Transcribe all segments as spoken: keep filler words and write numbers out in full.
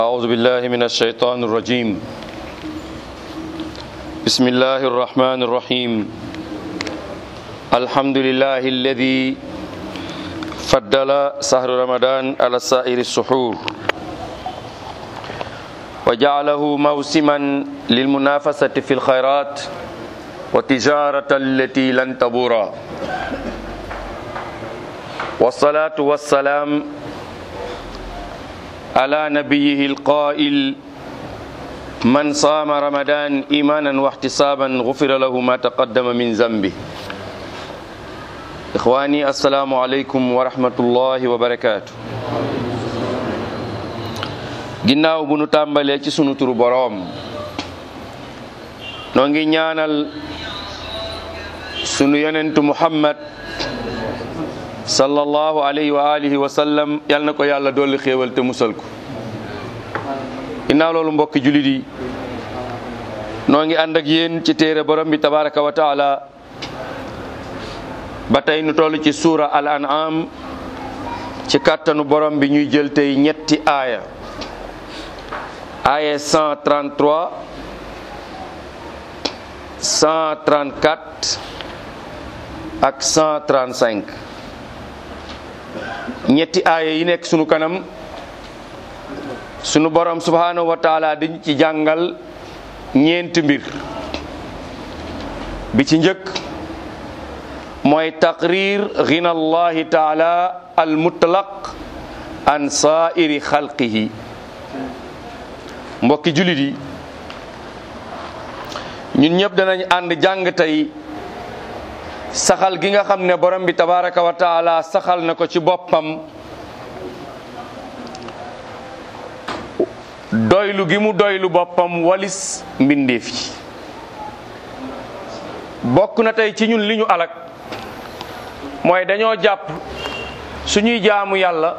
أعوذ بالله من الشيطان الرجيم بسم الله الرحمن الرحيم الحمد لله الذي فضل شهر رمضان على سائر السحور وجعله موسما للمنافسة في الخيرات وتجارة التي لن تبور والصلاة والسلام على نبيه القائل من صام رمضان إيمانا واحتسابا غفر له ما تقدم من ذنبه إخواني السلام عليكم ورحمة الله وبركاته ginnaaw bu nu tàmbalee ci sunu turu boroom noo ngi ñaanal sunu yonentu Muhammad sallallahu alayhi wa alihi wa sallam yal na ko yàlla dolli xéewal te musal ko ginnaaw loolu mbokki julit yi noo ngi ànd ak yéen ci téere borom bi tabaraka wa taala ba tey nu toll ci suura al an'am ci kàttanu borom bi ñuy jël tey ñetti aaya aaya cent trente-trois cent trente-quatre ak cent trente-cinq ñetti aaya yi nekk sunu kanam sunu borom subhanahu wa taala dañ ci jàngal ñeenti mbir bi ci njëkk mooy taqrir ghina allahi taala al mutlaq an sa'iri xalqihi mbokki julit yi ñun ñëpp danañ ànd jàng tey saxal gi nga xam ne borom bi tabaraka wa taala saxal na ko ci boppam doylu gi mu doylu boppam walis mbindeef yi bokk na tey ci ñun li ñu alak mooy dañoo jàpp suñuy jaamu yàlla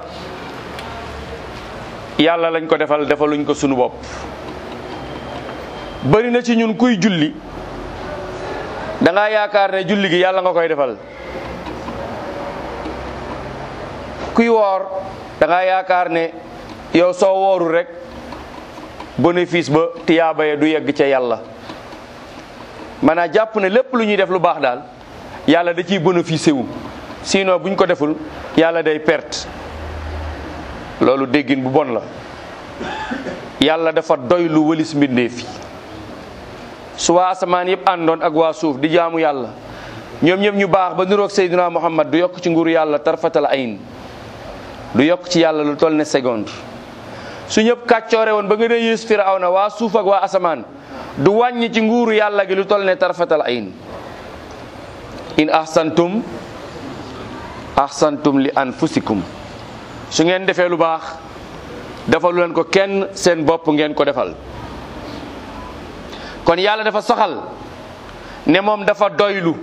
yàlla lañ ko defal defaluñ ko sunu bopp bari na ci ñun kuy julli da nga yaakaar ne julli gi yàlla nga koy defal kuy woor da nga yaakaar ne yow soo woorul rek bénéfice ba tiyaaba ya du yegg ca yàlla maanaam jàpp ne lépp lu ñuy def lu baax daal yàlla da ciy bénéficié wu sinon buñ ko deful yàlla day perte loolu déggin bu bon la yàlla dafa doy lu wëlis mbindeef yi su waa asamaan yëpp àndoon ak waa suuf di jaamu yàlla ñoom ñëpp ñu baax ba niroog Seydina Muhammad du yokk ci nguuru yàlla tarfatal ayn du yokk ci yàlla lu toll ne seconde su ñëpp kàccoore woon ba nga dee yées Firawna waa suuf ak waa asamaan du wàññi ci nguuru yàlla gi lu toll ne tarfatal ayn in ahsantum ahsantum li anfusikum su ngeen defee lu baax defalu leen ko kenn seen bopp ngeen ko defal kon yàlla dafa soxal ne moom dafa doylu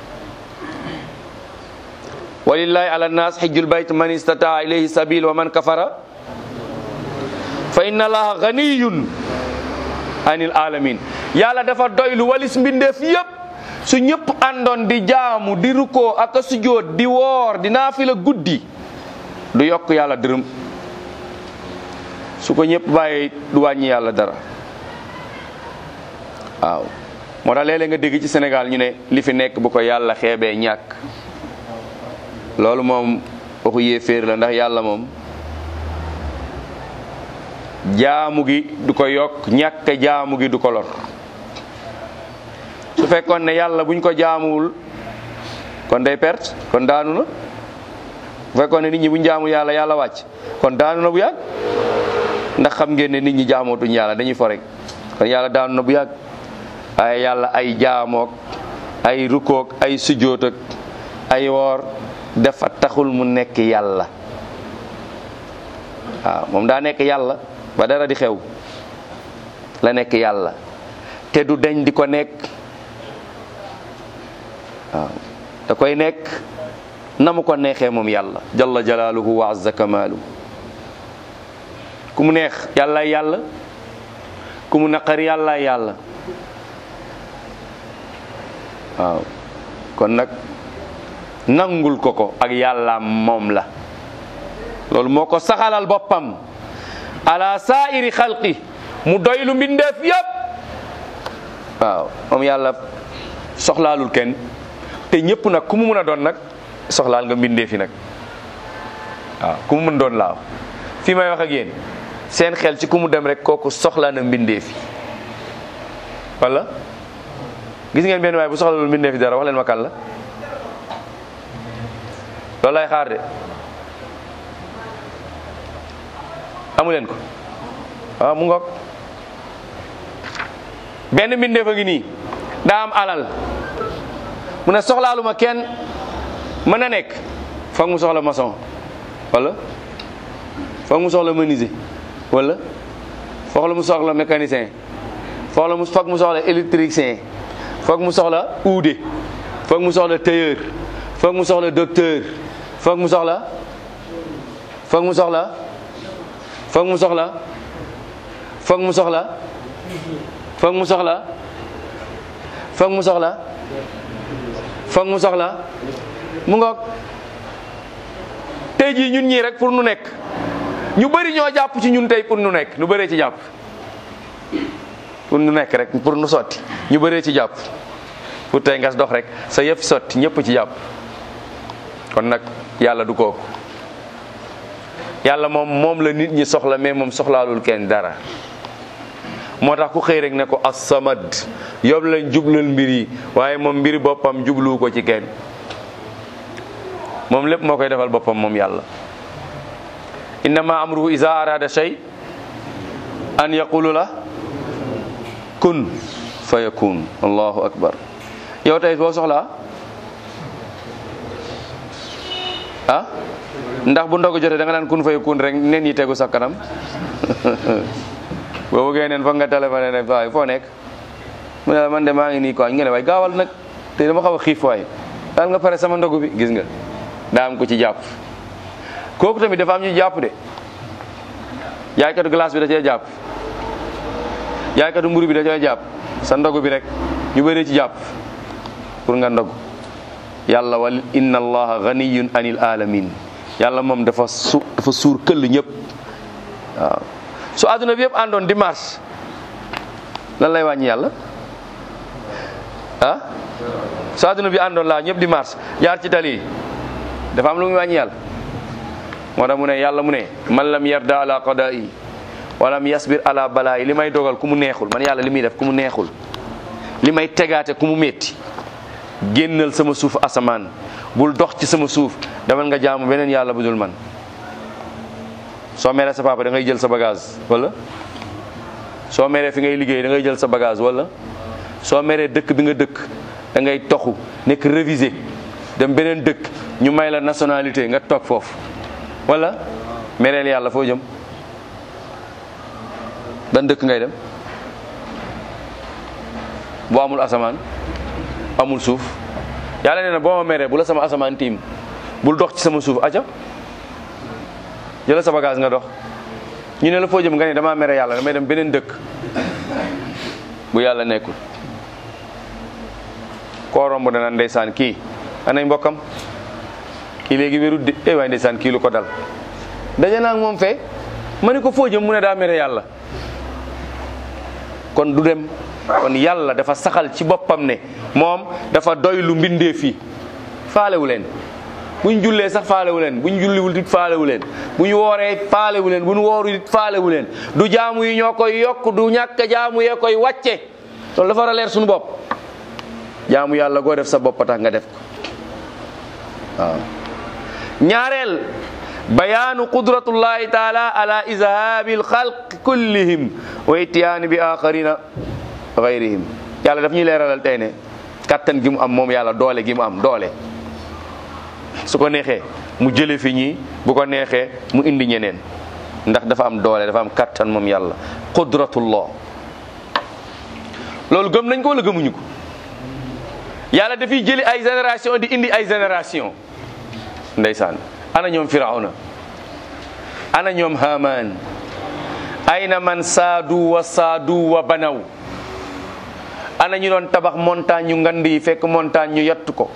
walillahi ala nnas hijjul bayt man istataa ilayhi sabil wa man kafara fa inna allaha ganiyun anil alamin yàlla dafa doylu walis mbindeef yépp su ñëpp àndoon di jaamu di rukkoo ak a sujjóot di woor di naafila guddi du yokk yàlla dërëm su ko ñëpp bàyyi du wàññi yàlla dara waaw moo tax léeg-léeg nga dégg ci Sénégal ñu ne li fi nekk bu ko yàlla xeebee ñàkk loolu moom waxu yéeféer la ndax yàlla moom jaamu gi du ko yokk ñàkk jaamu gi du ko lor su fekkoon ne yàlla buñ ko jaamuwul kon day perte kon daanu na bu fekkoon ne nit ñi buñ jaamul yàlla yàlla wàcc kon daanu na bu yàgg ndax xam ngeen ne nit ñi jaamootuñ yàlla dañuy fo rek kon yàlla daanu na bu yàgg ay yàlla ay jaamook ay rukook ay sujjóot ak ay woor dafa taxul mu nekk yàlla waaw moom daa nekk yàlla ba dara di xew la nekk yàlla te du deñ di ko nekk waaw da koy nekk na mu ko neexee moom yàlla jalla jalaaluhu wa azza kamaalu ku mu neex yàlla yàlla ku mu naqari yàlla yàlla waaw kon nag nangul ko ko ak yàlla moom la loolu moo ko saxalal boppam ala saa'iri xalqi mu doylu mbindeef yëpp. waaw moom yàlla soxlaalul kenn te ñëpp nag ku mu mën a doon nag soxlaal nga mbindeefi nag waaw ku mu mën doon laaw fii may wax ak yéen seen xel ci ku mu dem rek kooku soxlaa na mbindeefi wala gis ngeen benn waay bu soxlaalul mbindeefi dara wax leen ma kan la loolu lay xaar de amu leen ko waaw mu ngoog benn mbindeef a ngi nii daa am alal mu ne soxlaaluma kenn mën na nekk foog mu soxla maçon wala foog mu soxla menuisier wala foog mu soxla mécanicien foog mu foog mu soxla électricien foog mu soxla uude foog mu soxla tailleur foog mu soxla docteur foog mu soxla foog mu soxla foog mu soxla foog mu soxla foog mu soxla foog mu soxla foog mu soxla mu ngoog tey jii ñun ñii rek pour nu nekk ñu bëri ñoo jàpp ci ñun tey pour nu nekk nu bëree ci jàpp pour nu nekk rek pour nu sotti ñu bëree ci jàpp pour tey ngas dox rek sa yëf sotti ñëpp ci jàpp kon nag yàlla du kooku yàlla moom moom la nit ñi soxla mais moom soxlaalul kenn dara moo tax ku xëy rek ne ko as-samad yob lañ jublal mbir yi waaye moom mbiri boppam jublu ko ci kenn moom lépp moo koy defal boppam moom yàlla innama amruhu iza arada shay an yaqulu la kun fa yakun allahu akbar yow tey boo soxlaa ah ndax bu ndogu jotee da nga naan kun fa yakun rek nen yi tegu sa kanam boo bëggee neen foog nga téléphoné ne waaye foo nekk mu ne la man de maa ngi nii quoi nga ne waaye gaawal nag te dama xaw a xiif waaye daal nga pare sama ndogu bi gis nga daa am ko ci jàpp kooku tamit dafa am ñu jàpp de jaaykatu glace bi da cee jàpp jaaykatu mburu bi da cee jàpp sa ndogu bi rek ñu bëri ci jàpp pour nga ndogu yàlla wal inna allaha ganiyun anil alamin yàlla moom dafa su dafa suur këll ñëpp waaw su àdduna bi yëpp àndoon dimanche lan lay wàññi yàlla ah su àdduna bi àndoon laa ñëpp dimanche jaar ci tali dafa am lu muy wàññi yàlla moo tax mu ne yàlla mu ne man lam yarda ala qada'i walam yasbir ala bala'i li may dogal ku mu neexul man yàlla li muy def ku mu neexul li may tegaate ku mu métti génnal sama suuf asamaan bul dox ci sama suuf demal nga jaamu beneen yàlla bu dul man soo meree sa papa da ngay jël sa bagage wala soo meree fi ngay liggéey da ngay jël sa bagage wala soo meree dëkk bi nga dëkk da ngay toxu nekk révisé dem beneen dëkk ñu may la nationalité nga toog foofu wala mereel yàlla foo jëm ban dëkk ngay dem boo amul asamaan amul suuf yàlla nee na boo ma meree bu la sama asamaan tiim bul dox ci sama suuf aca jëla sa bagage nga dox ñu ne la foo jëm nga ne damaa mere yàlla damay dem beneen dëkk bu yàlla nekkul koo romb dana ndeysaan kii anay mbokkam kii léegi wérut de eh waay ndeysaan kii lu ko dal daje naa ak moom fee ma ne ko foo jëm mu ne daa mere yàlla kon du dem kon yàlla dafa saxal ci boppam ne moom dafa doylu mbindee fii faalewu leen buñ jullee sax faalewu leen buñ julliwul it faalewu leen bu ñu wooree faalewu leen bu ñu wooru it faalewu leen du jaamu yi ñoo koy yokk du ñàkk jaamu yee koy wàcce loolu dafa war a leer suñu bopp jaamu yàlla goo def sa bopp tax nga def ko waaw ñaareel bayaanu qudratullahi taala ala izhabi alxalq kullihim wa ittiyaani bi axarina gayrihim yàlla daf ñuy leeralal tey ne kattan gi mu am moom yàlla doole gi mu am doole su ko neexee mu jële fi ñii bu ko neexee mu indi ñeneen ndax dafa am doole dafa am kattan moom yàlla qudratullah loolu gëm nañ ko wala gëmuñu ko yàlla dafiy jëli ay génération di indi ay génération ndeysaan ana ñoom firawna ana ñoom haman ayna man saadu wa saadu wa banaw ana ñu doon tabax montagne yu ngand yi fekk montagne ñu yett ko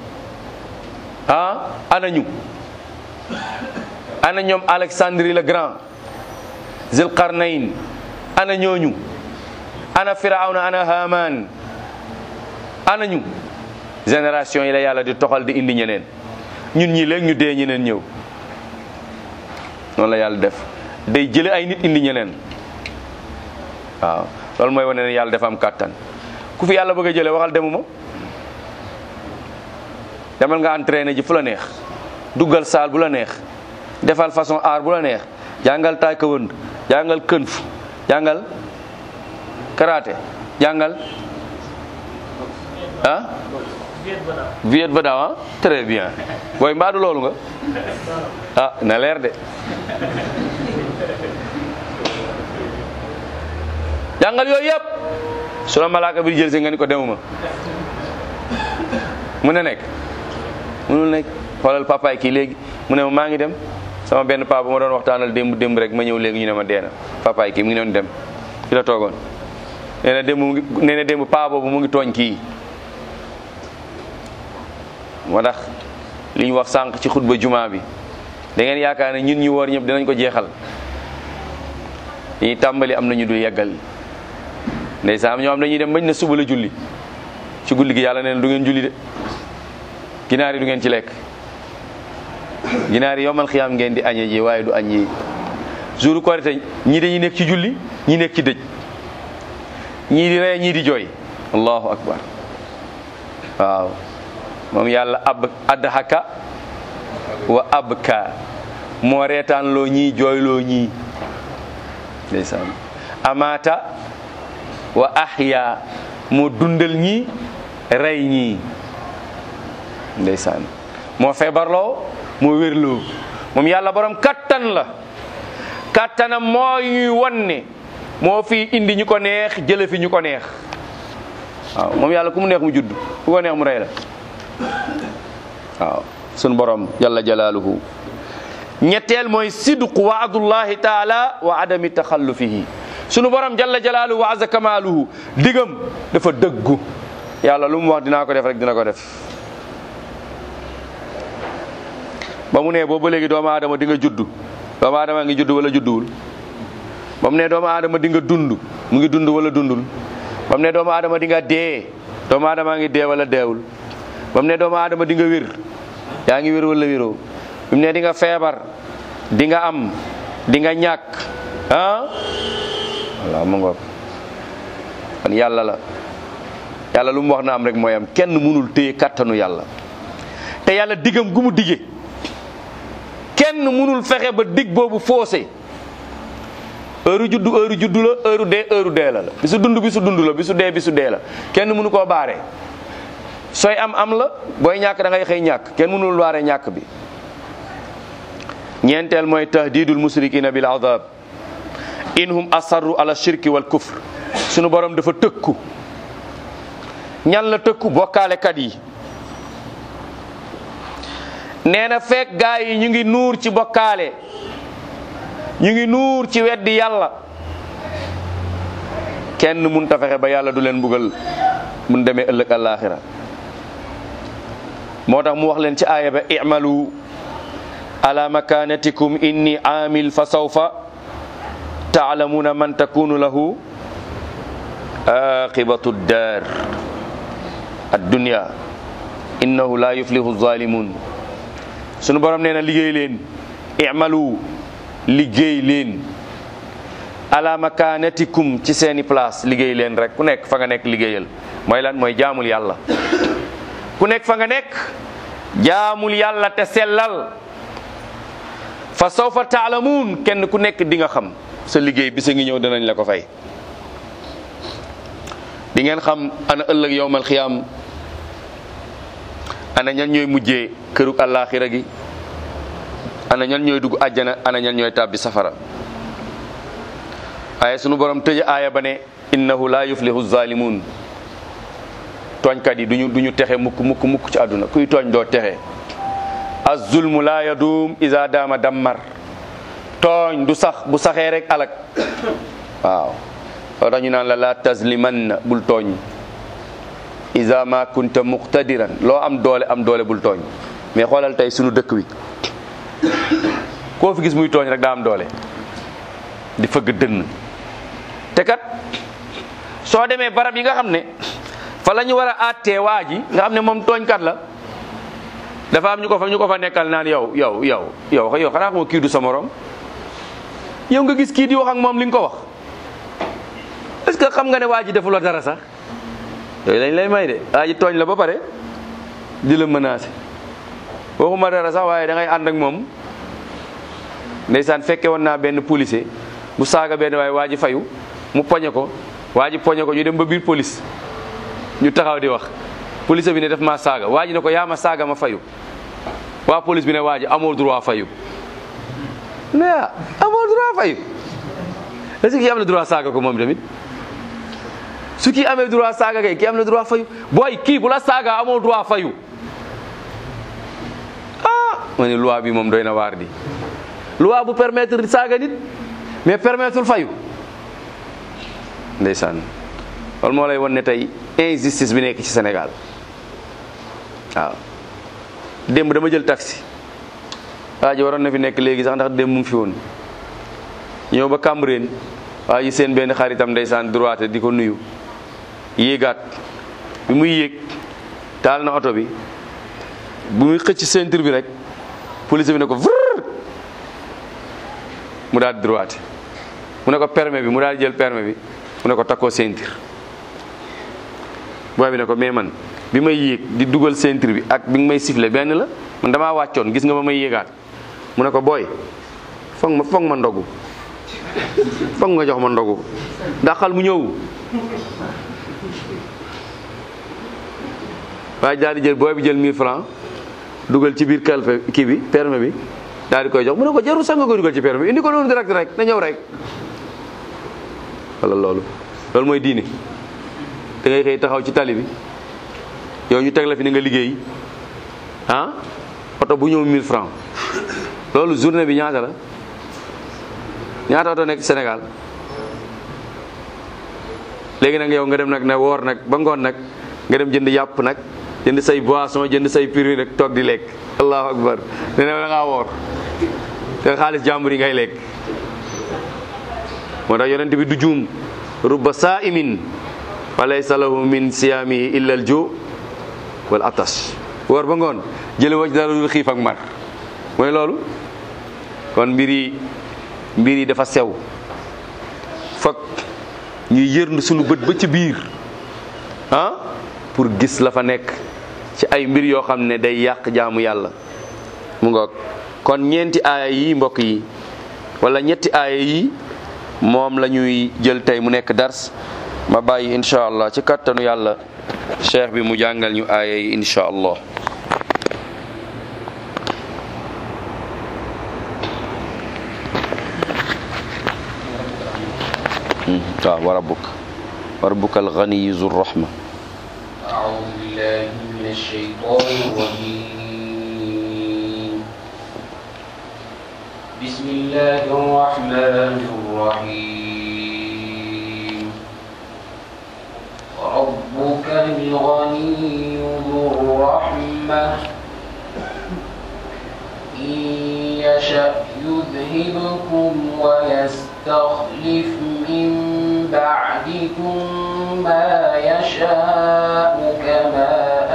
ah ana ñu ana ñoom Alexandrie le Grand zil qarnayn ana ñooñu ana firawna ana haman ana ñu génération yi la yàlla di toxal di indi ñeneen ñun ñii léegi ñu dee ñeneen ñëw noonu la yàlla def day jële ay nit indi ñeneen waaw loolu mooy wane ne yàlla dafa am kàttan ku fi yàlla bëgg a jële waxal demuma demal nga entraîné ji fu la neex duggal saal bu la neex defal façon art bu la neex jàngal taekwondo jàngal kung fu jàngal karaté jàngal ah viet ba daaw ah très bien booy mbaadu loolu nga ah na leer de jàngal yooyu yëpp su la malaaka bi jël si nga ni ko demuma mu ne nekk munul nekk xoolal papaay kii léegi mu ne ma maa ngi dem sama benn papa bu ma doon waxtaanal démb démb rek ma ñëw léegi ñu ne ma deena papaay kii mu ngi doon dem fi la toogoon nee na démb mu ngi nee na démb paa boobu mu ngi tooñ kii moo tax li ñu wax sànq ci xutba jumaa bi da ngeen yaakaar ne ñun ñu woor ñëpp dinañ ko jeexal ñuy tàmbali am nañu dul yeggal ndeysaan am ñoo am dañuy dem bañ na suba la julli ci guddi gi yàlla neen du ngeen julli de ginaar yi du ngeen ci lekk ginaar yi yomal xiyaam ngeen di añe ji waaye du añ yi jour korite ñii dañuy nekk ci julli ñii nekk ci dëj ñii di ree ñii di jooy allahu akbar waaw moom yàlla ab adhaka wa abka moo reetaan loo ñii jooy loo ñii ndeysaan amata wa ahya moo dundal ñii rey ñii ndeysaan moo feebarloo moo wérloo moom yàlla borom kattan la kattanam moo ñuy won ne moo fi indi ñu ko neex jële fi ñu ko neex waaw moom yàlla ku mu neex mu judd ku ko neex mu rey la waaw sun borom jalla jalaaluhu ñetteel mooy sidqu waadullahi taala wa adami taxallufihi sunu borom jalla jalaaluhu wa azza kamaaluhu digam dafa dëggu yàlla lu mu wax dinaa ko def rek dina ko def ba mu ne boobu léegi doomu aadama di nga judd doomu aadama ngi judd wala judduwul ba mu ne doomu aadama di nga dund mu ngi dund wala dundul ba mu ne doomu aadama di nga dee doomu aadama ngi dee wala deewul ba mu ne doomu aadama di nga wér yaa ngi wér wala wéroo bi mu ne di nga feebar di nga am di nga ñàkk ah walla mu ngoog kon yàlla la yàlla lu mu wax na am rek mooy am kenn mënul téye kattanu yàlla te yàlla digam gu mu dige kenn mënul fexe ba dig boobu foosé heure juddu heure juddu la heure dee heure dee la la bisu dund bisu dund la bisu dee bisu dee la kenn mënu koo baare sooy am am la booy ñàkk da ngay xëy ñàkk kenn mënul baare ñàkk bi ñeenteel mooy tahdidul musrikina bil adab inhum asarru ala shirki wal kufr sunu borom dafa tëkku ñan la tëkku bokkaalekat yi nee na fekk gaa yi ñu ngi nuur ci bokkaale ñu ngi nuur ci weddi yàlla kenn mun ta fexe ba yàlla du leen mbugal mun demee ëllëg àllaaxira moo tax mu wax leen ci aaya ba i'malu ala makanatikum inni amil fa sawfa ta'lamuna man takunu lahu aqibatu dar ad-dunya innahu la yuflihu zalimun sunu borom nee na liggéey leen i'malu liggéey leen ala makanatikum ci seeni place liggéey leen rek ku nekk fa nga nekk liggéeyal mooy lan mooy jaamul yàlla ku nekk fa nga nekk jaamul yàlla te sellal fa sawfa taalamuun kenn ku nekk di nga xam sa liggéey bisa ngi ñëw danañ la ko fay di ngeen xam ana ëllëg yowmal xiyaam ana ñan ñooy mujjee kërug àllaaxira gi ana ñan ñooy dugg àjjana ana ñan ñooy tàbbi safara waaye sunu borom tëj aaya ba ne innahu la yuflihu zalimun tooñkat yi duñu duñu texe mukk mukk mukk ci àdduna kuy tooñ doo texe az-zulmu la yadum iza dama dammar tooñ du sax bu saxee rek alak waaw loo tax ñu naan la la tazlimanna bul tooñ iza ma kunta muqtadiran loo am doole am doole bul tooñ mais xoolal tey sunu dëkk wi koo fi gis muy tooñ rek daa am doole di fëgg dënn te kat soo demee barab yi nga xam ne fa la ñu war a àttee waa ji nga xam ne moom tooñkat la dafa am ñu ko fa ñu ko fa nekkal naan yow yow yow yow yow xanaa xamoo kii du sa morom yow nga gis kii di wax ak moom li nga ko wax est-ce que xam nga ne waa ji defu la dara sax yooyu lañ lay may de waa ji tooñ la ba pare di la menacer waxuma dara sax waaye da ngay ànd ak moom ndeysaan fekke woon naa benn policier bu saaga benn waaye waa ji fayu mu poñe ko waa ji poñe ko ñu dem ba biir police ñu taxaw di wax police bi ne def maa saaga waa ji ne ko yaa ma saaga ma fayu waa police bi ne waa ji amoo droit fayu ne amoo droit fayu est-ce que kii am na droit saaga ko moom tamit su kii amee droit saaga kay kii am na droit fayu booy kii bu la saaga amoo droit fayu ah ma ne loi bi moom doy na waar di loi bu permettre saaga nit mais permettre fayu ndeysaan loolu moo lay won ne tey injustice bi nekk ci Sénégal waaw démb dama jël taxi waa ji waroon na fi nekk léegi sax ndax démb mu ngi fi woon ñëw ba Cambérène waa ji seen benn xaritam ndeysaan droite di ko nuyu yéegaat bi muy yéeg taal na oto bi bu muy xëcc ceinture bi rek police bi ne ko vrr mu daal droite mu ne ko permis bi mu daal jël permis bi mu ne ko takkoo ceinture booy bi ne ko mais man bi may yéeg di dugal ceinture bi ak bi nga may siffler benn la man damaa wàccoon gis nga ba may yéegaat mu ne ko booy foog ma foog ma ndogu foog nga jox ma ndogu ndaxal mu ñëw waaye daal di jël booy bi jël mille francs dugal ci biir kalpe kii bi permis bi daal di koy jox mu ne ko jarul sax nga koy dugal ci permis bi indi ko noonu direct rek na ñëw rek wala loolu loolu mooy diine da ngay xëy taxaw ci tali bi yow ñu teg la fi ni nga liggéey ah oto bu ñëw mille francs loolu journée bi ñaata la ñaata oto nekk Sénégal léegi nag yow nga dem nag ne woor nag ba ngoon nag nga dem jënd yàpp nag jënd say boisson jënd say piri nag toog di lekk allahu akbar ne ne da ngaa woor te xaalis jàmbur yi ngay lekk moo tax yonent bi du juum rubba saa'imin wa laysa lahu min siyaamihi illa al ju wal atash woor ba ngoon jële wacc dara dul xiif ak mar mooy loolu kon mbir yi mbir yi dafa sew fokk ñuy yërnd suñu bët ba ci biir ah pour gis la fa nekk ci ay mbir yoo xam ne day yàq jaamu yàlla mu ngoog kon ñeenti aaya yi mbokk yi wala ñetti aaya yi moom la ñuy jël tey mu nekk dars ma bàyyi incha allah ci kattanu yàlla cheikh bi mu jàngal ñu aaya yi incha allah waaw wa rabbuka wa rabbuka al-ghani zu rahma أعوذ بالله من الشيطان الرجيم بسم الله الرحمن الرحيم وربك الغني ذو الرحمة إن يشأ يذهبكم ويستخلف من بعدكم ما يشاء كما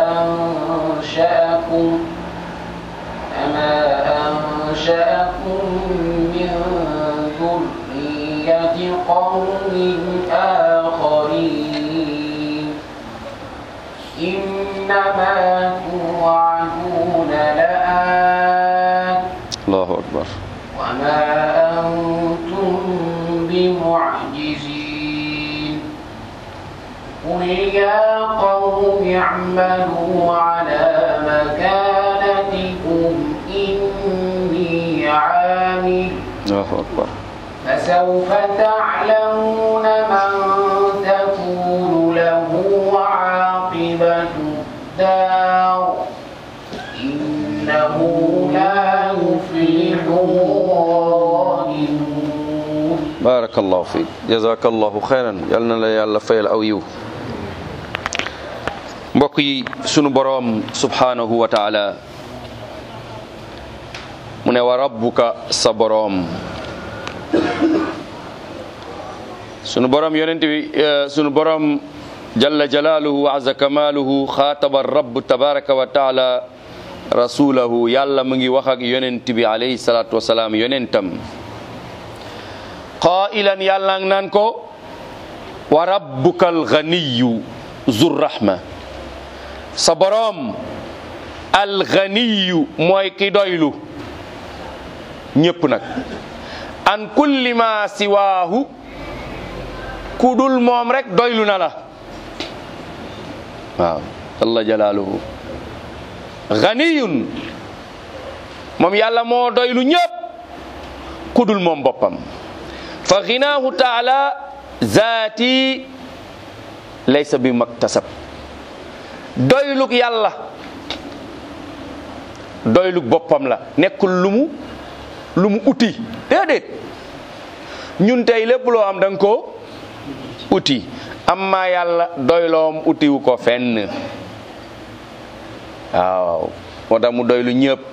أنشأكم كما أنشأكم من ذرية قوم آخرين إنما توعدون لآت الله أكبر وما أنتم بمعجزين قل يا قوم اعملوا على مكانتكم إني عامل الله أكبر فسوف تعلمون من تكون له عاقبة الدار إنه لا يفلح الظالمون barakallahu fiik jazakallahu xayran yal na la yàlla fayal aw yiw mbokk yi sunu boroom subhanahu wa taala mu ne wa rabbuka sa boroom sunu borom yonent bi sunu borom jalla jalaaluhu wa azza kamaaluhu xaataba rabb tabaraka wa taala rasulahu yàlla mu ngi wax ak yonent bi alayhi salaatu wa salaam yonentam qaa'ilan yàlla naan ko wa rabbukal ganiyu zur rahma sa borom al ganiyu mooy ki doylu ñépp nag an kulli ma siwaahu ku dul moom rek doylu na la waaw jalla jalaaluhu ganiyun moom yàlla moo doylu ñépp ku dul moom boppam fa ginaahu taala zaati laysa bi maktasab doylug yàlla doylug boppam la nekkul lu mu lu mu uti déedéet ñun tey lépp loo am da nga ko uti amma yàlla doyloom utiwu ko fenn waaw moo tax mu doylu ñëpp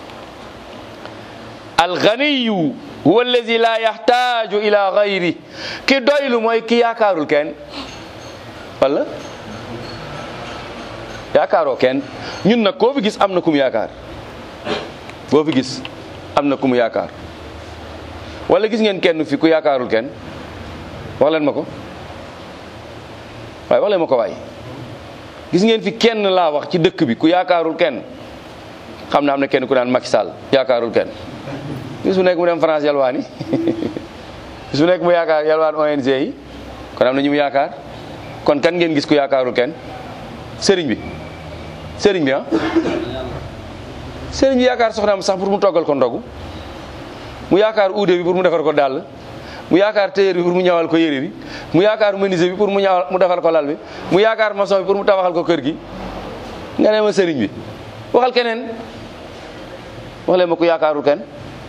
alganiyu huwa allazi la yaxtaaju ila gayri ki doylu mooy ki yaakaarul kenn wala yaakaaroo kenn ñun nag koo fi gis am na ku mu yaakaar boo fi gis am na ku mu yaakaar wala gis ngeen kenn fi ku yaakaarul kenn wax leen ma ko waaye wax leen ma ko waay gis ngeen fi kenn laa wax ci dëkk bi ku yaakaarul kenn xam na am na kenn ku naan Macky Sall yaakaarul kenn bis bu nekk mu dem France yalwaani bis bu nekk mu yaakaar yalwaan O N G yi kon am na ñu mu yaakaar kon kan ngeen gis ku yaakaarul kenn sëriñ bi sëriñ bi ah sëriñ bi yaakaar soxnaam sax pour mu toggal ko ndogu mu yaakaar uude bi pour mu defar ko dàll mu yaakaar téyeer bi pour mu ñawal ko yére bi mu yaakaar menuisier bi pour mu ñawal mu defal ko lal bi mu yaakaar maçon bi pour mu tabaxal ko kër gi nga ne ma sëriñ bi waxal keneen wax leen ma ku yaakaarul kenn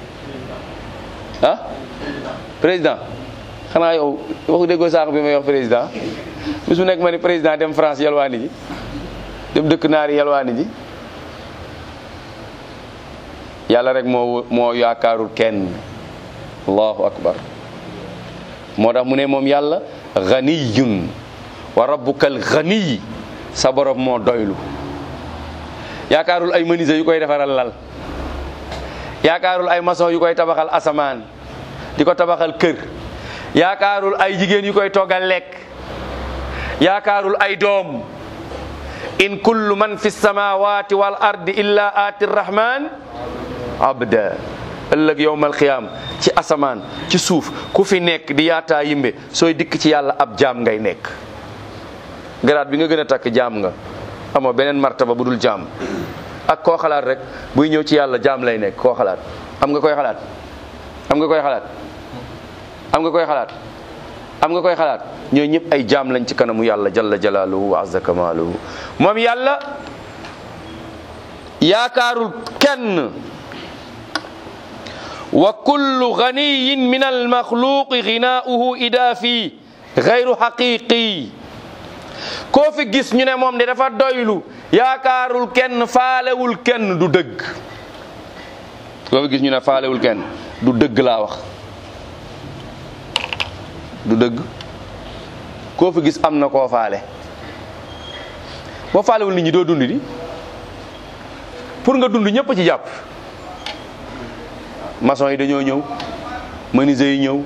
ah président xanaa yow waxu déggoo saax bi may wax président bis bu nekk ma ni président dem France yalwaani ji dem dëkk naari yalwaani ji yàlla rek moo moo yaakaarul kenn allahu akbar moo tax mu ne moom yàlla ganiyun wa rabbukal ganiy sa borom moo doylu yaakaarul ay menuisier yu koy defaral lal yaakaarul ay maçon yu koy tabaxal asamaan di ko tabaxal kër yaakaarul ay jigéen yu koy toggal lekk yaakaarul ay doom in kullu man fi samawati wal ardi illa aati rrahman abda ëllëg yowmal qiyaam ci asamaan ci suuf ku fi nekk di yaataa yimbe sooy dikk ci yàlla ab jaam ngay nekk garaat bi nga gën a takk jaam nga amoo beneen martaba bu dul jaam ak koo xalaat rek buy ñëw ci yàlla jaam lay nekk koo xalaat am nga koy xalaat am nga koy xalaat am nga koy xalaat am nga koy xalaat ñoo ñëpp ay jaam lañ ci kanamu yàlla jalla jalaaluhu wa azza kamaaluhu moom yàlla yaakaarul kenn wa kullu ganiyin min almaxluqi ginaauhu idaafi gayru xaqiqi koo fi gis ñu ne moom de dafa doylu yaakaarul kenn faalewul kenn du dëgg koo fi gis ñu ne faalewul kenn du dëgg laa wax du dëgg koo fi gis am na koo faale boo faalewul nit ñi doo dund di pour nga dund ñëpp ci jàpp maçon yi dañoo ñëw menuisier yi ñëw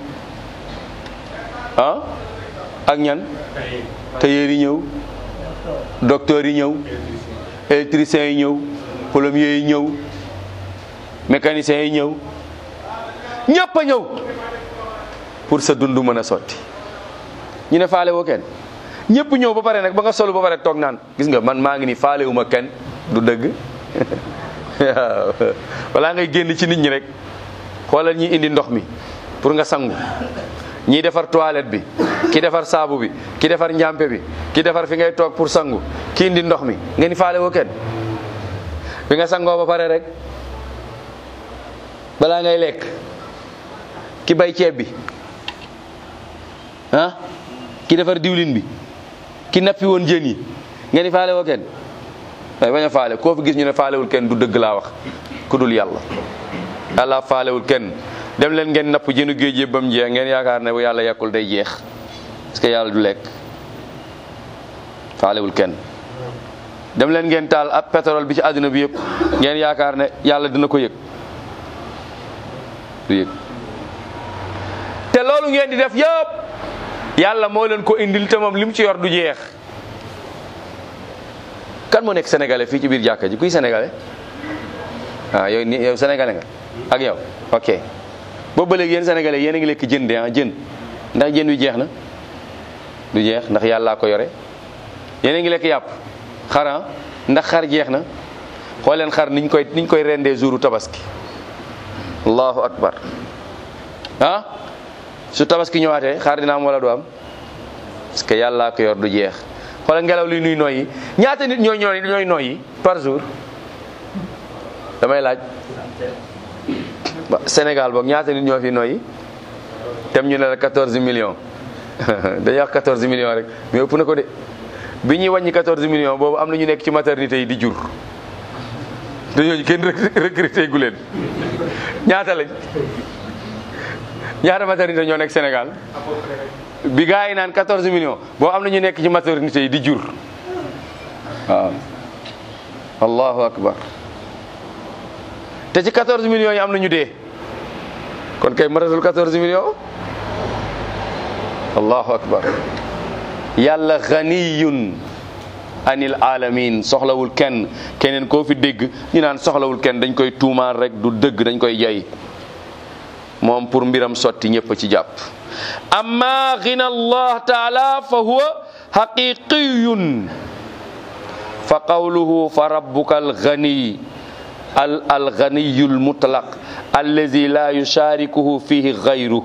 ah ak ñan tailleur yi ñëw docteur yi ñëw électricien yi ñëw plombier yi ñëw mécanicien yi ñëw ñëpp a ñëw pour sa dund mën a sotti ñu ne faale woo kenn ñëpp ñëw ba pare nag ba nga solu ba pare toog naan gis nga man maa ngi ni faale wu ma kenn du dëgg waaw balaa ngay génn ci nit ñi rek xoolal ñi indi ndox mi pour nga sangu ñii defar toilette bi ki defar saabu bi ki defar njàmpe bi ki defar fi ngay toog pour sangu ki indi ndox mi nga ni faale woo kenn bi nga sangoo ba pare rek balaa ngay lekk ki bay ceeb bi ah ki defar diwlin bi ki nappi woon jën yi nga ni faale woo kenn waaye bañ a faale koo fi gis ñu ne faalewul kenn du dëgg laa wax ku dul yàlla yàlla faalewul kenn dem leen ngeen napp jënu géej yëpp ba mu jeex ngeen yaakaar ne bu yàlla yàkkul day jeex parce que yàlla du lekk faalewul kenn. dem leen ngeen taal ab pétrole bi ci àdduna bi yëpp ngeen yaakaar ne yàlla dina ko yëg du yëg te loolu ngeen di def yëpp yàlla moo leen ko indil te moom li mu ci yor du jeex. kan moo nekk sénégalais fii ci biir jàkka ji kuy sénégalais ah yow ni yow sénégalais nga ak yow ok boobu ba léegi yéen sénégalais yéen a ngi lekk jën de ah jën ndax jën wi jeex na du jeex ndax yàllaa ko yore. yéen a ngi lekk yàpp xar ndax xar jeex na xool leen xar niñ koy niñ koy rendee jouru tabaski allahu akbar ah su tabaski ñëwaatee xar dina am wala du am parce que yàllaa ko yor du jeex. xoolal ngelaw li nuy noyyi ñaata nit ñooy ñooy ñooy noyyi par jour damay laaj Sénégal boog ñaata nit ñoo fi noyyi tem ñu ne la quatorze millions dañuy wax quatorze millions rek mais ëpp na ko de bi ñuy wàññi quatorze millions boobu am na ñu nekk ci maternité yi di jur dañoo kenn recruté gu leen ñaata lañ ñaata maternité ñoo nekk Sénégal bi gars yi naan quatorze millions boo am na ñu nekk ci maternité yi di jur waaw allahu akbar te ci quatorze millions yi am na ñu dee kon kay matatul quatorze millions allahu akbar yàlla ganiyun anil alamin soxlawul kenn keneen koo fi dégg ñu naan soxlawul kenn dañ koy tuumaan rek du dëgg dañ koy jay moom pour mbiram sotti ñëpp ci jàpp. amma ghina allah taala fa huwa haqiqiyun fa qawluhu fa rabbuka alghani al alghaniyul mutlaq allazi la yusharikuhu fihi ghayru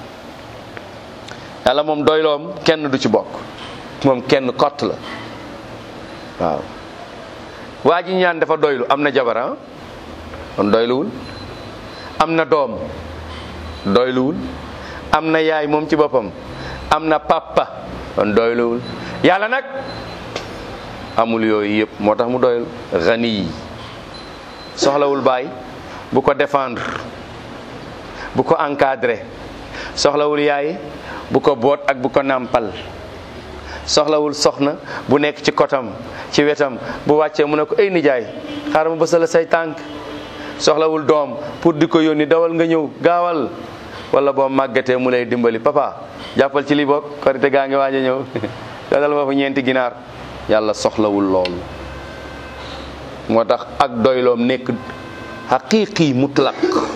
yàlla moom doyloom kenn du ci bokk moom kenn kott la waaw waa ji ñaan dafa doylu am na jabar kon doyluwul am na doom doyluwul am na yaay moom ci boppam am na papa kon doyluwul yàlla nag amul yooyu yëpp moo tax mu doylu gani yi soxlawul baay bu ko défendre bu ko encadrer soxlawul yaay bu ko boot ak bu ko nàmpal soxlawul soxna bu nekk ci kotam ci wetam bu wàccee mu ne ko ay nijaay xaaral ma bësala say tànk soxlawul doom pour di ko yónni dawal nga ñëw gaawal wala boo màggatee mu lay dimbali papa jàppal ci li bokk korite gaa ngi waaj a ñëw dadal ma fu ñeenti ginaar yàlla soxlawul loolu moo tax ak doyloom nekk haqiqi mutlaq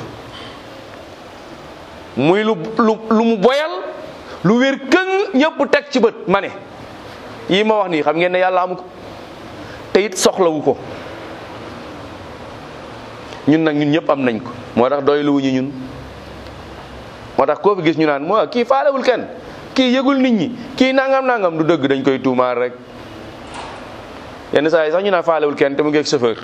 muy lu lu lu mu boyal lu wér këng ñëpp teg ci bët ma ne yii ma wax nii xam ngeen ne yàlla amu ko te it soxlawu ko ñun nag ñun ñëpp am nañ ko moo tax doyluwuñu ñun moo tax koo fi gis ñu naan moo kii faalewul kenn kii yëgul nit ñi kii nangam nangam du dëgg dañ koy tuumaal rek yenn saa yi sax ñu naan faalewul kenn te mu ngeeg chauffeur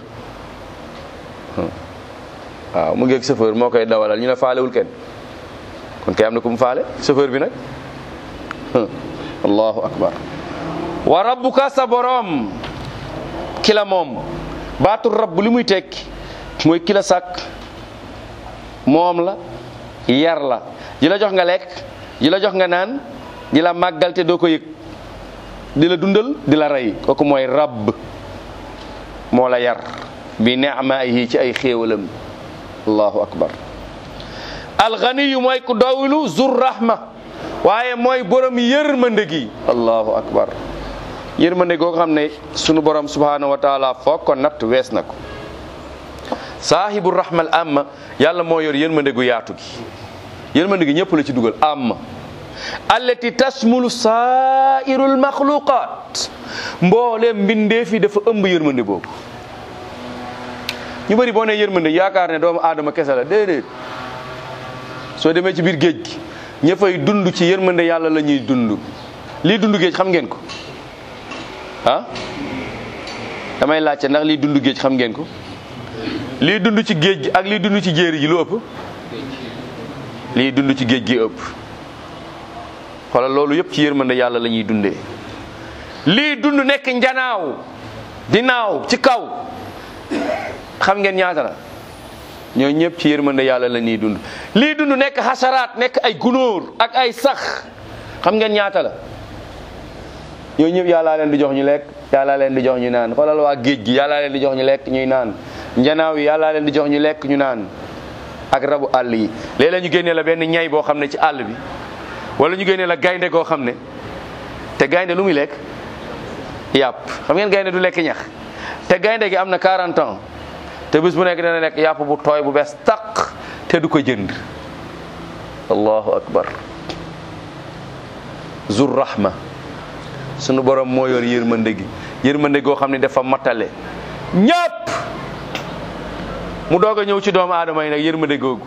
waaw mu ngeeg chauffeur moo koy dawalal ñu ne faalewul kenn kon kay am na ku mu faale chauffeur bi nag allahu akbar wa rabbuka sa borom ki la moom baatu rabb li muy tekki mooy ki la sàkk moom la yar la di la jox nga lekk di la jox nga naan di la màggal te doo ko yëg di la dundal di la rey kooku mooy rabb moo la yar bi ni'maahi ci ay xéewalam allahu akbar alganiyu mooy ku doylu zur rahma waaye mooy borom yërmande gi allahu akbar yërmande goo xam ne sunu borom subhanahu wa taala foog ko natt wees na ko saahibu rahmal amma yàlla moo yor yërmande gu yaatu gi yërmande gi ñëpp la ci dugal amma allati tasmulu saairul maxluqat mbooleem mbindeef yi dafa ëmb yërmande boobu ñu bëri boo ne yërmande yaakaar ne doomu aadama kese la déedéet soo demee ci biir géej gi ña fay dund ci yërmande yàlla la ñuy dund lii dund géej xam ngeen ko ah damay laajte ndax lii dund géej xam ngeen ko lii dund ci géej gi ak lii dund ci jéeri ji lu ëpp lii dund ci géej gi ëpp xoolal loolu yëpp ci yërmande yàlla la ñuy dundee lii dund nekk njanaaw di naaw ci kaw xam ngeen ñaata la ñoo ñëpp ci yërmande yàlla la ñuy dund lii dund nekk xasaraat nekk ay gunóor ak ay sax xam ngeen ñaata la ñooñu ñëpp yàllaa leen di jox ñu lekk yàllaa leen di jox ñu naan xoolal waa géej gi yàllaa leen di jox ñu lekk ñuy naan njanaaw yi yàllaa leen di jox ñu lekk ñu naan ak rabu àll yi léeg-léeg ñu génnee la benn ñay boo xam ne ci àll bi wala ñu génnee la gaynde goo xam ne te gaynde lu muy lekk yàpp xam ngeen gaynde du lekk ñax te gaynde gi am na quarante ans te bés bu nekk dana lekk yàpp bu tooy bu bees taq te du ko jënd allahu akbar zur rahma sunu borom moo yor yërmande gi yërmande goo xam ne dafa matale ñëpp mu doog a ñëw ci doomu aadama yi nag yërmande googu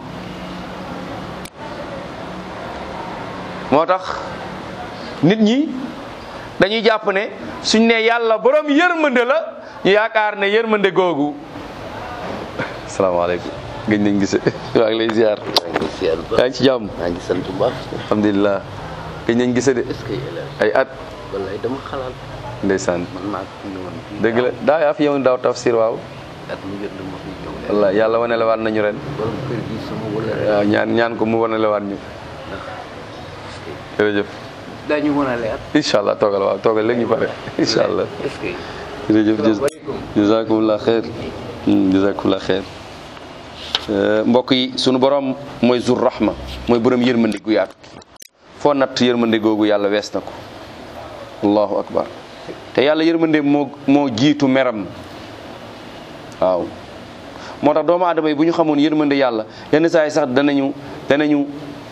moo tax nit ñi dañuy jàpp ne suñ ne yàlla borom yërmande la ñu yaakaar ne yërmande googu asalaamaaleykum gëj nañ gise maa ngi lay ziar yaa ngi ci jàmm maa ngi sant bu baax. alhamdulilah gëj nañ gise de est-ce que ay at wallaay dama xalaat ndeysaan man maa ko ne woon fii dëgg la daa yaa fi yow daaw tafsir waaw at mu jot dama fi ñëw leen wallaay yàlla wane la waat nañu ren borom kër gi sama wala waaw ñaan ñaan ko mu wane la waat ñu jërëjëf daañu mën a leer incha allah toogal waaw toogal léegi ñu pare incha allah est-ce que jërëjëf salaamaaleykum. jazakumullah xeer jazakumullah xeer mbokk yi sunu borom mooy zur rahma mooy borom yërmande gu yaatu foo natt yërmande googu yàlla wees na ko allahu akbar te yàlla yërmande moo moo jiitu meram waaw moo tax doomu aadama yi bu ñu xamoon yërmande yàlla yenn saa yi sax danañu danañu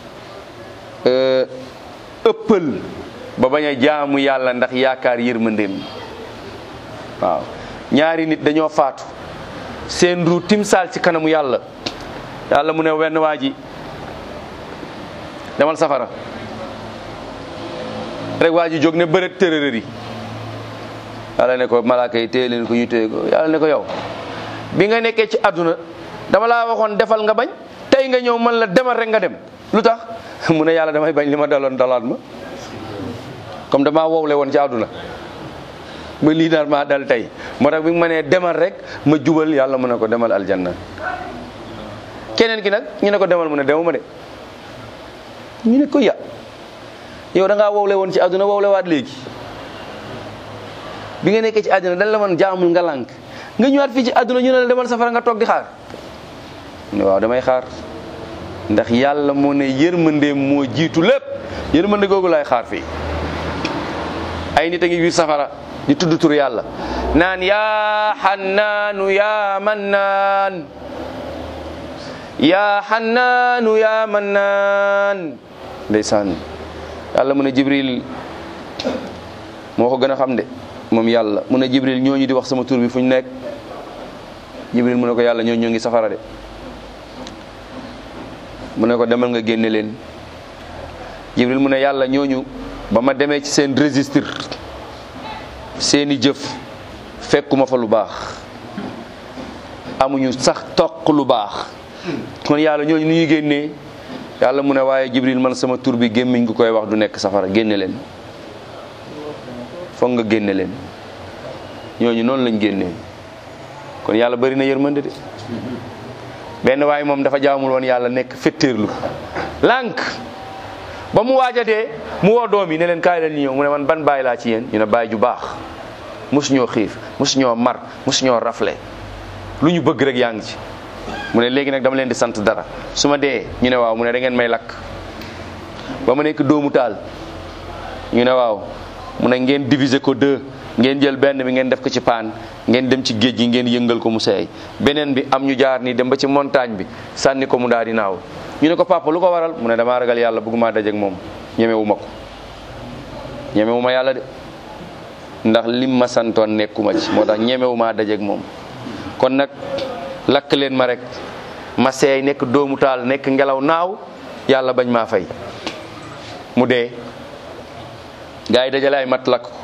ëppal ba bañ a jaamu yàlla ndax yaakaar yërmandeem waaw ñaari nit dañoo faatu seen ru timsaal ci kanamu yàlla yàlla mu ne wenn waa ji demal safara rek waa ji jóg ne bërët tërërëri yàlla ne ko malaaka yi téye leen ko ñu téye ko yàlla ne ko yow bi nga nekkee ci àdduna dama laa waxoon defal nga bañ tey nga ñëw man la demal rek nga dem lu tax mu ne yàlla damay bañ li ma daloon dalaat ma comme damaa wowle woon ci àdduna ba lii daal maa dal tey moo tax bi nga ma nee demal rek ma jubal yàlla mu ne ko demal aljanna keneen ki nag ñu ne ko demal mu ne demuma de ñu ne ko ya yow da ngaa wowle woon ci àdduna wowle waat léegi bi nga nekkee ci àdduna dañ la mën jaamul nga lànk nga ñëwaat fii ci àdduna ñu ne la demal safara nga toog di xaar ne waaw damay xaar ndax yàlla moo ne yërmandeem moo jiitu lépp yërmande googu laay xaar fii ay nit a ngi biir safara di tudd tur yàlla naan yaa xannaanu yaa mannaan yaa xannaanu yaa mannaan ndeysaan yàlla mu ne jibril moo ko gën a xam de moom yàlla mu ne jibril ñooñu di wax sama tur bi fu ñu nekk jibril mu ne ko yàlla ñooñu ñoo ngi safara de mu ne ko demal nga génne leen jibril mu ne yàlla ñooñu ba ma demee ci seen registre seeni jëf fekkuma fa lu baax amuñu sax toq lu baax kon yàlla ñooñu nu ñuy génnee yàlla mu ne waaye jibril man sama tur bi gémmiñ gu koy wax du nekk safara génne leen foog nga génne leen ñooñu noonu lañ génnee kon yàlla bari na yërmande de benn waaye moom dafa jaamul woon yàlla nekk fetteerlu lànk ba mu waajatee mu woo doom yi ne leen kaay leen ñu ñëw mu ne man ban baay laa ci yéen ñu ne baay ju baax mosu ñoo xiif mosu ñoo mar mosu ñoo rafle lu ñu bëgg rek yaa ngi ci mu ne léegi nag dama leen di sant dara su ma dee ñu ne waaw mu ne da ngeen may lakk ba ma nekk doomu taal ñu ne waaw mu ne ngeen diviser ko deux ngeen jël benn bi ngeen def ko ci paan ngeen dem ci géej gi ngeen yëngal ko mu seey beneen bi am ñu jaar nii dem ba ci montagne bi sànni ko mu daal di naaw ñu ne ko papa lu ko waral mu ne damaa ragal yàlla bëgguma dajeek moom ñemewu ma ko ñemewu ma yàlla de ndax lim ma santoon nekkuma ci moo tax ñemewu maa dajeek moom kon nag lakk leen ma rek ma seey nekk doomu taal nekk ngelaw naaw yàlla bañ maa fay mu dee gaa yi dajale ay mat lakk ko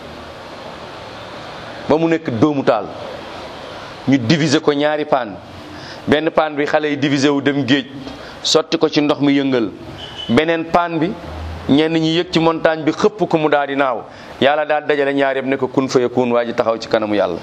ba mu nekk doomu taal ñu diviser ko ñaari paan benn paan bi xale yi diviser wu dem géej sotti ko ci ndox mi yëngal beneen paan bi ñenn ñi yëg ci montagne bi xëpp ko mu daal di naaw yàlla daal dajale ñaar yëpp ne ko kun fa yakun waa ji taxaw ci kanamu yàlla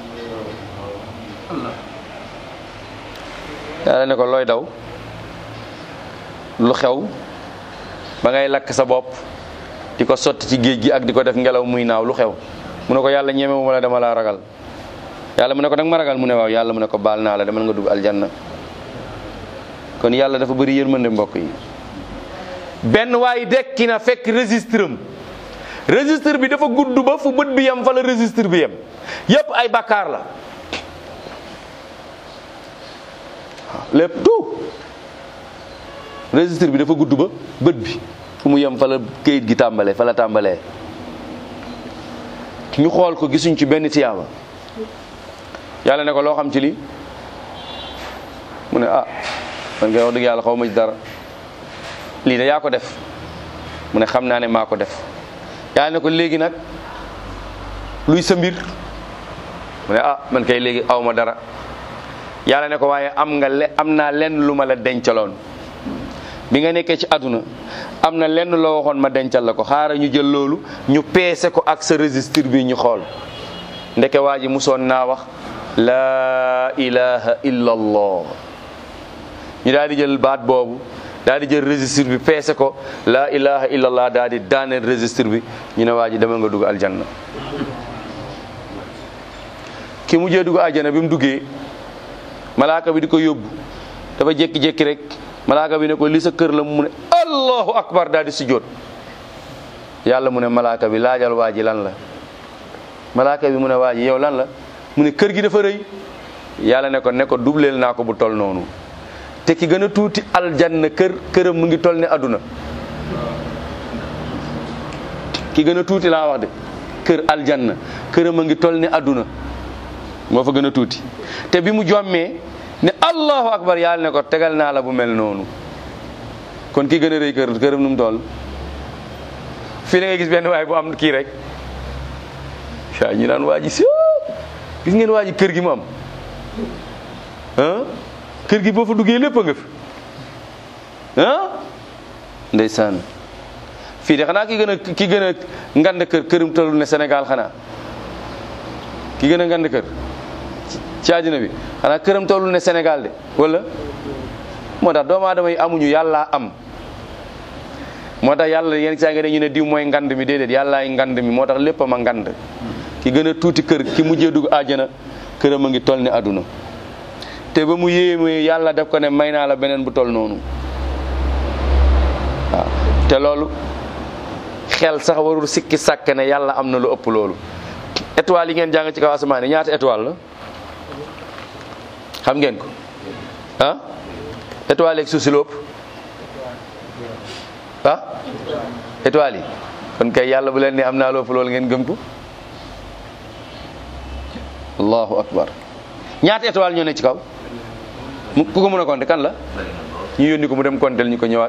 yàlla ne ko looy daw lu xew ba ngay lakk sa bopp di ko sotti ci géej gi ak di ko def ngelaw muy naaw lu xew mu ne ko yàlla ñemewu ma la dama laa ragal yàlla mu ne ko danga ma ragal mu ne waaw yàlla mu ne ko baal naa la demal nga dugg aljanna. kon yàlla dafa bëri yërmande mbokk yi. benn waay dekki na fekk registre am registre bi dafa gudd ba fu bët bi yem fa la registre bi yem yépp ay bakkaar la lépp tout registre bi dafa gudd ba bët bi fu mu yem fa la kayit gi tàmbalee fa la tàmbalee ñu xool ko gisuñ ci benn tiyaaba yàlla ne ko loo xam ci lii mu ne ah man ngay wax dëgg yàlla xaw ma ci dara lii de yaa ko def mu ne xam naa ne maa ko def yàlla ne ko léegi nag luy sa mbir mu ne ah man kay léegi aw ma dara yàlla ne ko waaye am nga le am naa lenn lu ma la dencaloon bi nga nekkee ci àdduna am na lenn loo waxoon ma dencal la ko xaaral ñu jël loolu ñu peese ko ak sa registre bi ñu xool ndeke waa ji musoon naa wax laa ilaha illa allah ñu daal di jël baat boobu daal di jël registre bi peese ko laa ilaha illa allah daal di daaneel registre bi ñu ne waa ji demal nga dugg aljanna ki mujjee dugg aljanna bi mu duggee malaaka bi di ko yóbbu dafa jékki-jékki rek malaaka bi ne ko li sa kër la mu ne allahu akbar daal di sujjóot yàlla mu ne malaaka bi laajal waa ji lan la malaaka bi mu ne waa ji yow lan la mu ne kër gi dafa rëy yàlla ne ko ne ko dubleel naa ko bu tol noonu te ki gën a tuuti aljanna kër këram mu ngi tol ne adduna ki gën a tuuti laa wax de kër aljanna këram a ngi tol ne adduna moo fa gën a tuuti te bi mu jommee ne allahu akbar yàlla ne ko tegal naa la bu mel noonu kon ki gën a rëy kër këram nu mu toll fii da ngay gis benn waay bu am kii rek waa ñu naan waa ji si gis ngeen waa ji kër gi mu am ah kër gi boo fa duggee lépp a nga fi ah ndeysaan fii de xanaa ki gën a ki gën a ngand kër këram tollu ne Sénégal xanaa ki gën a ngand kër ci àddina bi xanaa këram tollu ne Sénégal de wala moo tax doomu aadama yi amuñu yàllaa am moo tax yàlla yenn saa nga ne ñu ne diw mooy ngand mi déedéet yàllaay ngand mi moo tax lépp a ma ngand ki gën a tuuti kër ki mujjee dugg àjjana këram a ngi toll ne àdduna te ba mu yéemee yàlla def ko ne may naa la beneen bu toll noonu waaw te loolu xel sax warul sikki sàkk ne yàlla am na lu ëpp loolu étoile yi ngeen jàng ci kaw asamaan ñaata étoile la xam ngeen ko ah étoile yeeg suuf si lu ëpp ah étoile yi kon kay yàlla bu leen ne am naa lu ëpp loolu ngeen gëm ko allahu akbar ñaata étoile ñoo ne ci kaw mu ku ko mën a compter kan la ñu yónni ko mu dem compter ñu ko ñëwaat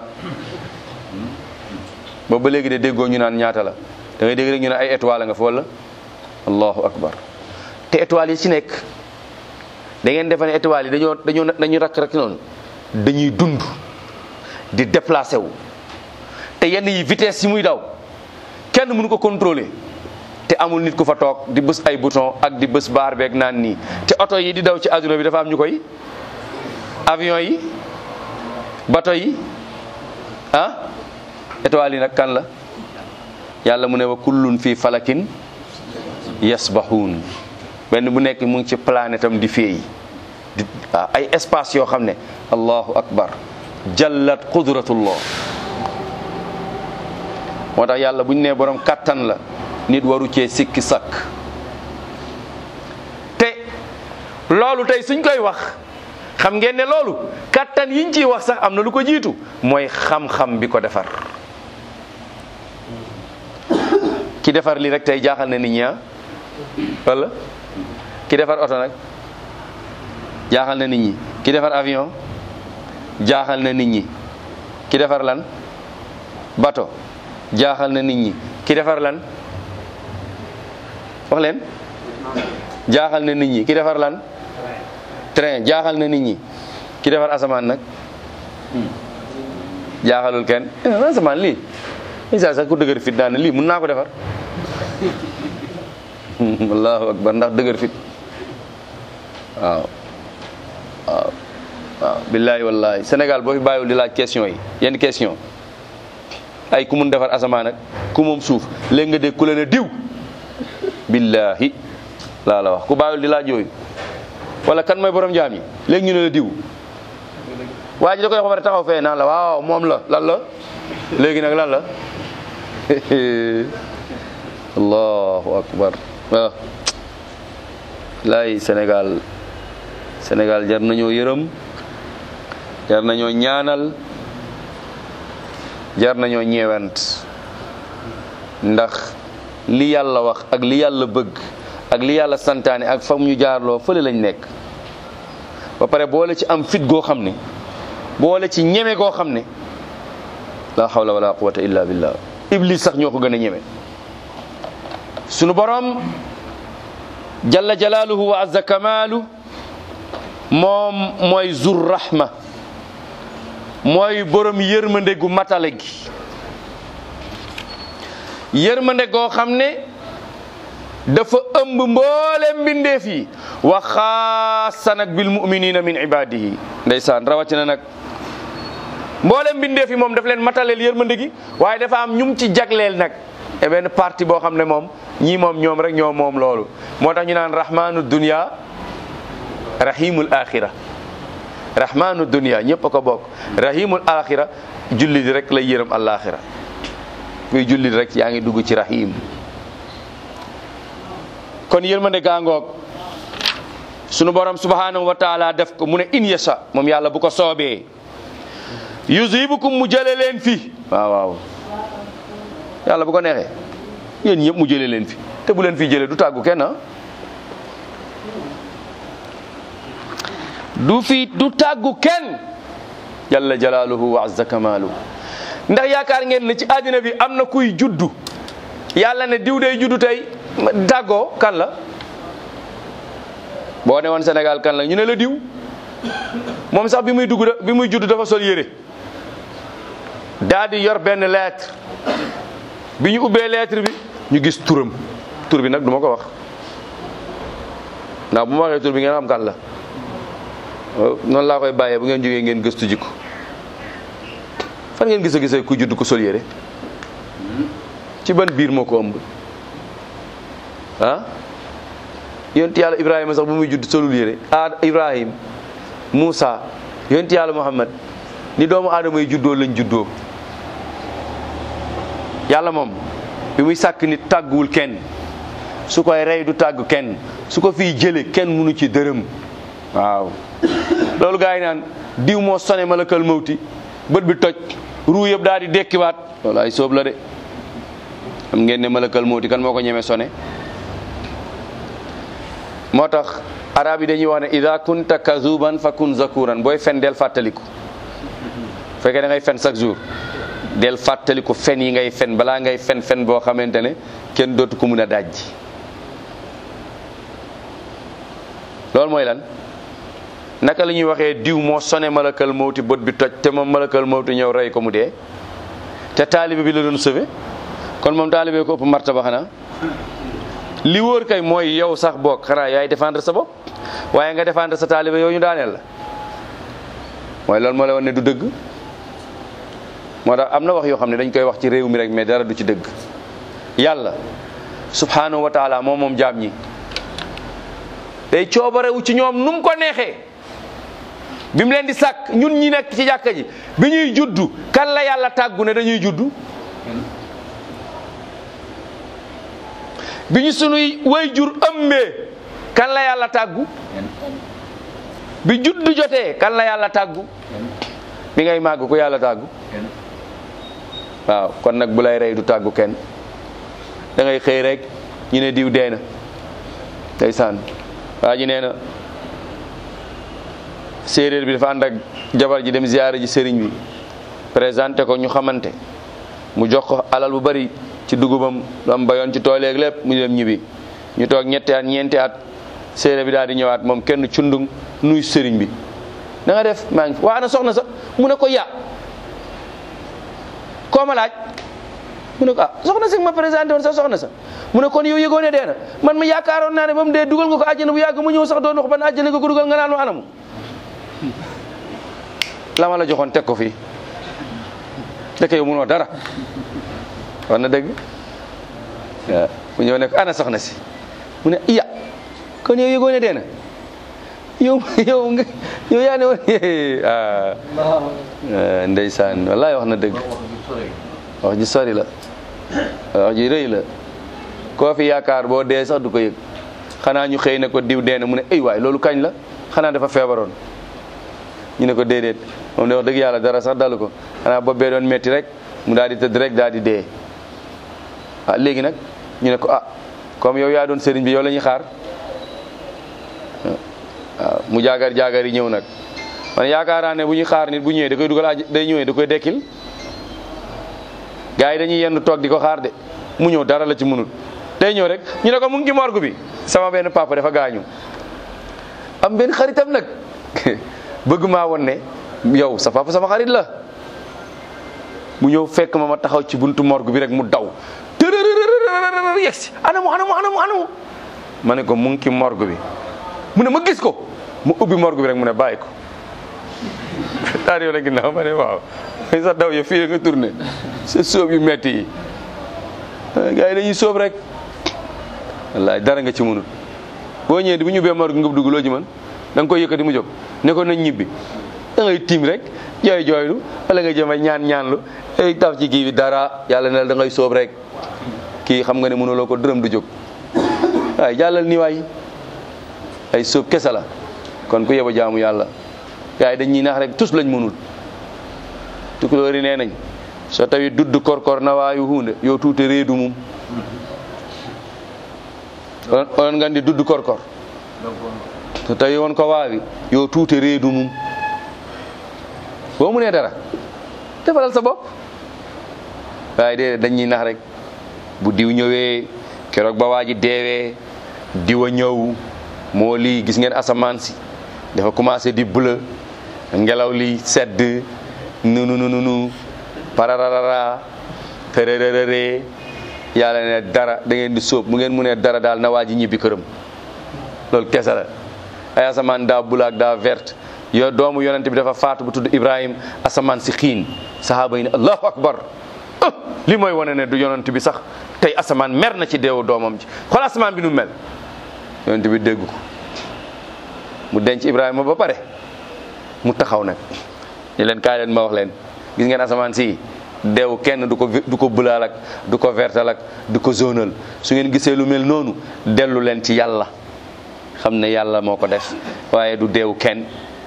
boobu ba léegi de déggoo ñu naan ñaata la da ngay dégg rek ñu ne ay étoile nga fa wala allahu akbar te étoile yi ci nekk da ngeen defe ne étoile yi dañoo dañoo dañuy rakk rek noonu dañuy dund di déplacé wu te yenn yi vitesse yi muy daw kenn mënu ko contrôler te amul nit ku fa toog di bës ay bouton ak di bës baar beeg naan nii te oto yi di daw ci adduna bi dafa am ñu koy avion yi bato yi ah étoile yi nag kan la yàlla mu ne wa kullun fii falakin yasbahuun benn bu nekk mu ngi ci planète am di féey di ay espace yoo xam ne allahu akbar jallat qudratullah moo tax yàlla bu ñu nee borom kattan la nit waru cee sikki sakk te loolu tey suñ koy wax xam ngeen ne loolu kattan yiñ ciy wax sax am na lu ko jiitu mooy xam-xam bi ko defar ki defar lii rek tey jaaxal na nit ñi wala ki defar oto nag jaaxal na nit ñi ki defar avion jaaxal na nit ñi ki defar lan bato jaaxal na nit ñi ki defar lan wax leen jaaxal na nit ñi ki defar lan train jaaxal na nit ñi ki defar asamaan nag jaaxalul kenn asamaan lii isa sax ku dëgër fit daan na lii mun naa ko defar allahu akbar ndax dëgër fit waaw waaw waaw billahi wallahi Sénégal boo fi bàyyiwul di laaj question yi yenn question ay ku mun defar asamaan ak ku moom suuf léegi nga dégg ku leen a diw billahi laa la wax ku bàyyul di laaj yooyu wala kan mooy borom jaam yi léegi ñu ne la diw waa ji da koy wax ba pare taxaw fee naan la waaw moom la lan la léegi nag lan la allahu akbar waaw laay Sénégal Sénégal jar nañoo yërëm jar nañoo ñaanal jar nañoo ñeewant ndax li yàlla wax ak li yàlla bëgg ak li yàlla santaane ak fam ñu jaarloo fële lañ nekk ba pare boole ci am fit goo xam ne boole ci ñeme goo xam ne la hawla wala quwwata illa billah iblis sax ñoo ko gën a ñeme sunu borom jalla jalaaluhu wa azza kamaalu moom mooy zur rahma mooy borom yërmande gu matale gi yërmande goo xam ne dafa ëmb mboolem mbindeef yi wa xaasa nag bil muminina min ibadihi ndeysaan rawatina nag mboolem mbindeef yi moom daf leen mataleel yërmande gi waaye dafa am ñum ci jagleel nag e benn parti boo xam ne moom ñii moom ñoom rek ñoom moom loolu moo tax ñu naan rahmanu dunya rahimul axira rahmanu dunya ñëpp a ko bokk rahimul axira jullit rek lay yërëm alaxira kuy jullit rek yaa ngi dugg ci rahim kon yërmande gaangoog sunu borom subhanahu wa taala def ko mu ne in yasha moom yàlla bu ko soobee yuzibukum mu jële leen fi waaw waaw yàlla bu ko neexee yéen ñëpp mu jële leen fi te bu leen fi jëlee du tàggu kenn du fi du tàggu kenn jalla jalaaluhu wa azza kamaalu ndax yaakaar ngeen ne ci àddina bi am na kuy juddu yàlla ne diw day juddu tey tàggoo kan la boo ne woon Sénégal kan la ñu ne la diw moom sax bi muy dugg bi muy juddu dafa sol yére daa di yor benn lettre bi ñu ubbee lettre bi ñu gis turam tur bi nag du ma ko wax ndax bu ma waxee tur bi ngeen xam kan la noonu laa koy bàyyee bu ngeen jógee ngeen gëstu jikko fan ngeen gis a gisee ku judd ko sol yére ci ban biir moo ko ëmb ah yonent yàlla Ibrahima sax bu muy judd solul yére ah Ibrahim Moussa yonent yàlla Muhammad ni doomu aadama yi juddoo lañ juddoo yàlla moom bi muy sàkk nit tàgguwul kenn su koy rey du tàggu kenn su ko fiy jële kenn mënu ci dërëm waaw loolu gaa yi naan diw moo sone malakal mawti bët bi toj ruu yëpp daal di dekkiwaat loolu ay soob la de xam ngeen ne malakal mawti kan moo ko ñeme sone moo tax arab yi dañuy wax ne ida kunta kazuban fa kun zakuran booy fen del fàttaliku fekkee da ngay fen chaque jour del fàttaliku fen yi ngay fen balaa ngay fen fen boo xamante ne kenn dootu ko mun a dajji loolu mooy lan naka la ñuy waxee diw moo sone malakal mawti bët bi toj te moom malakal mawti ñëw rey ko mu dee te taalibe bi la doon sauvé kon moom taalibe ko ëpp martaba xanaa li wóor kay mooy yow sax boog xanaa yaay défendre sa bopp waaye nga défendre sa taalibe yow ñu daaneel la mooy loolu moo la wan ne du dëgg moo tax am na wax yoo xam ne dañ koy wax ci réew mi rek mais dara du ci dëgg yàlla subhanahu wa taala moom moom jaam ñi day coobarewu ci ñoom nu mu ko neexee bi mu leen di sàkk ñun ñi nekk ci jàkka ji bi ñuy juddu kan la yàlla tàggu ne dañuy juddu bi ñu sunuy way jur ëmbee kan la yàlla tàggu bi juddu jotee kan la yàlla tàggu bi ngay màgg ku yàlla tàggu waaw kon nag bu lay rey du tàggu kenn da ngay xëy rek ñu ne diw dee na ndeysaan waa ji nee na séeréer bi dafa ànd ak jabar ji dem ziyaara ji sëriñ bi présenté ko ñu xamante mu jox ko alal bu bari ci dugubam lu am bayoon ci tooleeg lépp mu dem ñibbi ñu toog ñetti at ñeenti at séeréer bi daal di ñëwaat moom kenn cundung nuy sëriñ bi da nga def maa ngi waa ana soxna sa mu ne ko ya koo ma laaj mu ne ko ah soxna si ma présenté woon sa soxna sa mu ne kon yow yëgoo ne dee na man ma yaakaaroon naa ne ba mu dee dugal nga ko àjjana bu yàgg mu ñëw sax doon wax ban àjjana nga ko dugal nga naan ma anamu la ma la joxoon teg ko fii dëkk yow mënoo dara wax na dëgg waaw mu ñëw ne ko ana soxna si mu ne iya kon yow yëgoo ne dee na yow yow nga yow yaa ne woon ah ndeysaan wallaay wax na dëgg wax ji sori la wax ji rëy la koo fi yaakaar boo dee sax du ko yëg xanaa ñu xëy ne ko diw dee na mu ne ay waay loolu kañ la xanaa dafa feebaroon ñu ne ko déedéet moom de wax dëgg yàlla dara sax dalu ko xanaa bopp bee doon metti rek mu daal di tëdd rek daal di dee ah léegi nag ñu ne ko ah comme yow yaa doon sëriñ bi yow la ñuy xaar waaw mu jaagar jaagar yi ñëw nag man yaakaar naa ne bu ñuy xaar nit bu ñëwee da koy dugal aj day ñëwee da koy dekkil gars yi dañuy yenn toog di ko xaar de mu ñëw dara la ci mënul day ñëw rek ñu ne ko mu ngi ci morgue bi sama benn papa dafa gaañu am benn xaritam nag bëgg maa woon ne yow sa papa sama xarit la mu ñëw fekk ma ma taxaw ci buntu morgue bi rek mu daw tërërërërër yegsi anamu anamu anamu anamu ma ne ko mu ngi ci morgue bi mu ne ma gis ko mu ubbi morgue bi rek mu ne bàyyi ko daal yow la ginnaaw ma ne waaw may sax daw yo fii nga tourné sa sóob yu metti yi gars yi dañuy sóob rek wallaay dara nga ci mënul boo ñëwee bu ñu ubbee morgue nga dugg loo ci mën da nga koy yëkkati mu jóg ne ko nañ ñibbi da ngay tiim rek jooy jooylu wala nga jëm a ñaan ñaanlu ay taf ci kii bi dara yàlla ne la da ngay sóob rek kii xam nga ne mënuloo ko dërëm du jóg waaye jàllal ni waay ay sóob kese la kon ku yeba jaamu yàlla gars yi dañ ñuy nax rek tus lañ mënul tukulóori nee nañ so tawi dudd korkor na waawi hunde yo tuute reedu mum onon gandi dudd korkor so tawi won ko waawi yo tuute reedu mum boo mu nee dara defalal sa bopp waaye déedéet dañ ñuy nax rek bu diw ñëwee keroog ba waa ji deewee diwa ñëw moo lii gis ngeen asamaan si dafa commencé di bleu ngelaw li sedd nunu nunu nu parararara tërërërëree yàlla ne dara da ngeen di sóob mu ngeen mu ne dara daal na waa ji ñibbi këram loolu kese la ay asamaan daa bula ak daa verte yo doomu yonente bi dafa faatu bu tudd Ibrahim asamaan si xiin sahaaba yi ne allahu akbar ah li mooy wane ne du yonente bi sax tey asamaan mer na ci deewu doomam ji xool asamaan bi nu mel yonente bi dégg ko mu denc Ibrahima ba pare mu taxaw nag ñu leen kaay leen ma wax leen gis ngeen asamaan si deew kenn du ko du ko bulaal ak du ko vertal ak du ko zonal su ngeen gisee lu mel noonu dellu leen ci yàlla xam ne yàlla moo ko def waaye du deew kenn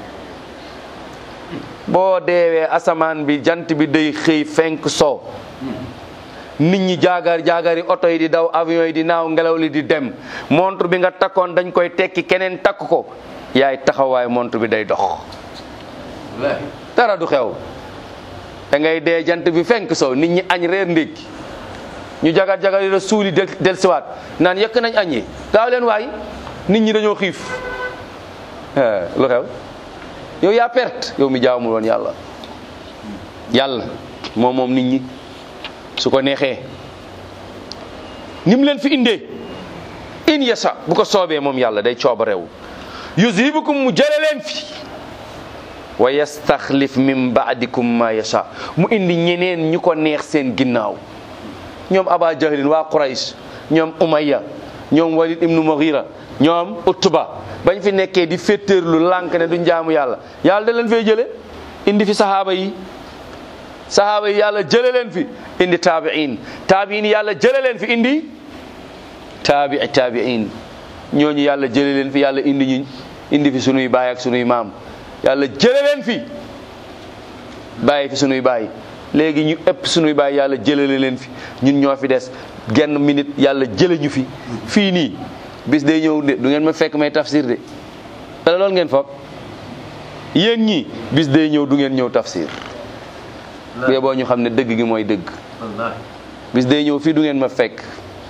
boo deewee asamaan bi jant bi day xëy fenk soo nit ñi jaagaar jaagaari oto yi di daw avion yi di naaw ngelaw li di dem montre bi nga takkoon dañ koy tekki keneen takk ko yaay taxawaay montre bi day dox dara du xew da ngay dee jant bi fenk soo nit ñi añ reer ndékki ñu jagar jagar yi la suuli del del siwaat naan yëkk nañ añee gaaw leen waay nit ñi dañoo xiif lu xew yow yaa perte yow mi jaamul woon yàlla yàlla moom moom nit ñi su ko neexee ni mu leen fi indee in yasa bu ko soobee moom yàlla day cooba rew yuzibukum mu jële leen fi wa yastaxlif min baadikum ma yasha mu indi ñeneen ñu ko neex seen ginnaaw ñoom aba jahlin waa quraysh ñoom umayya ñoom walid ibnu mughira ñoom utba bañ fi nekkee di féttéerlu lànk ne duñ jaamu yàlla yàlla da leen fay jële indi fi sahaaba yi sahaaba yi yàlla jële leen fi indi taabiin taabiin yàlla jële leen fi indi taabi taabiin ñooñu yàlla jële leen fi yàlla indi ñu indi fi sunuy baay ak sunuy maam yàlla jële leen fi bàyyi fi sunuy baay léegi ñu ëpp sunuy baay yàlla jëlale leen fi ñun ñoo fi des genn minute yàlla jële ñu fi fii nii bis day ñëw de du ngeen ma fekk may tafsir de wala loolu ngeen foog yéen ñii bis day ñëw du ngeen ñëw tafsir bu boo ñu xam ne dëgg gi mooy dëgg bis day ñëw fii du ngeen ma fekk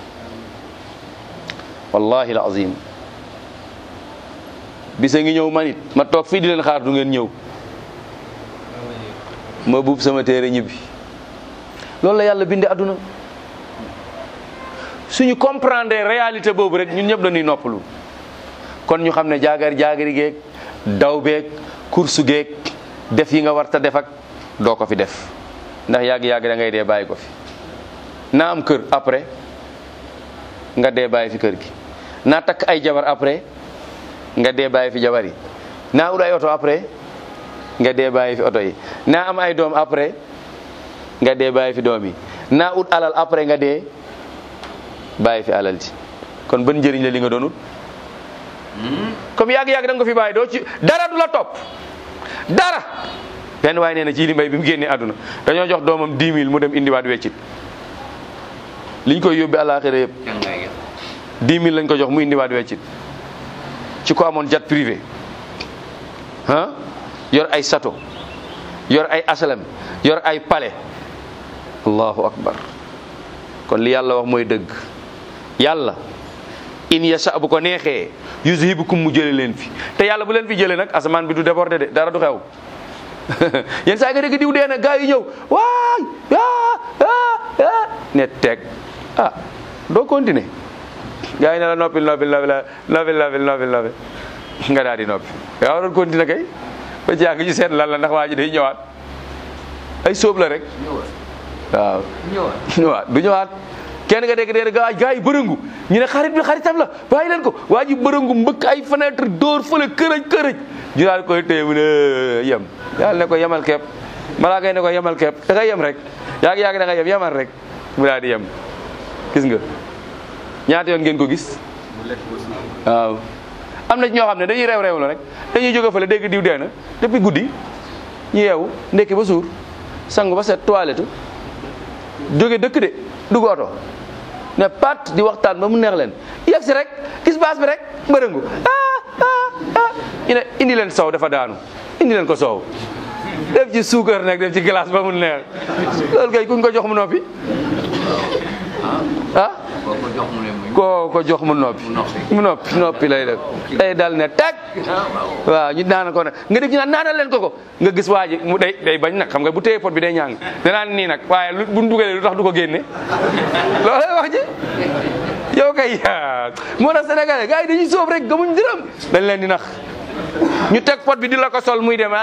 wallahi alazim bisa ngi ñëw manit ma toog fii di leen xaar du ngeen ñëw ma buub sama téere ñibbi loolu la yàlla bindi àdduna suñu comprendre réalité boobu rek ñun ñëpp dañuy noppalu kon ñu xam ne jaagar jaagari geeg daw beeg kursu geeg def yi nga war ta def ak doo ko fi def ndax yàgg-yàgg da ngay dee bàyyi ko fi. naa am kër après nga dee bàyyi fi kër gi, naa takk ay jabar après nga dee bàyyi fi jabar yi, naa ut ay oto après nga dee bàyyi fi oto yi, naa am ay doom après nga dee bàyyi fi doom yi, naa ut alal après nga dee bàyyi fi alal ji. kon ban njëriñ la li nga doon ut comme yàgg-yàgg da nga ko fi bàyyi doo ci dara du la topp dara. benn waaye nee na ci li mbay bi mu génnee àdduna dañoo jox doomam dix mille mu dem indiwaat weccit liñ koy yóbbi àllaaxira yëpp dix mille lañ ko jox mu indiwaat weccit ci ko amoon jet privé ah yor ay sato yor ay asalam yor ay palais. allahu akbar. kon li yàlla wax mooy dëgg. yàlla in yasha bu ko neexee yuzhibukum mu jële leen fi te yàlla bu leen fi jëlee nag asamaan bi du déborder de dara du xew. yenn saa nga dégg diw dee na gaa yi ñëw waay ah ah ah ne teg ah doo continuer gaa yi ne la noppil noppil noppil noppil noppil noppil noppil nga daal di noppi yaa waroon continuer kay ba jàng ñu seet lan la ndax waa ji day ñëwaat ay sóob la rek waaw ñëwaat du ñëwaat kenn nga dégg dee gaa gaa yi bërëngu ñu ne xarit bi xaritam la bàyyi leen ko waa ji bërëngu mbëkk ay fenêtre dóor fële kërëj kërëj ñu daal koy téye mu ne yem yàlla ne ko yemal kepp malaa kay ne ko yemal kepp da ngay yem rek yàgg yàgg da ngay yem yemal rek mu daal di yem. gis nga ñaata yoon ngeen ko gis waaw am na ñoo xam ne dañuy reew reew la rek dañuy jóge fële dégg diw dee na depuis guddi ñu yeewu ndekki ba suur sangu ba set toilette jóge dëkk de dugg oto ne pat di waxtaan ba mu neex leen yegg si rek gis baas bi rek mbërëngu ah ah ah ñu ne indi leen soow dafa daanu indi leen ko soow def ci suukar nag def ci glace ba mu neex loolu kay kuñ ko jox mu noppi ah koo ko jox mu noppi mu noppi noppi lay def day dal ne teg waaw ñu naan ko nag nga def ñu naan naanal leen ko ko nga gis waa ji mu day day bañ nag xam nga bu téye pot bi day ñàng danaan nii nag waaye lu bu dugalee lu tax du ko génne loolu lay wax ji yow kay moo tax Sénégalais gars yi dañuy sóob rek gëmuñ dërëm dañ leen di nax ñu teg pot bi di la ko sol muy dem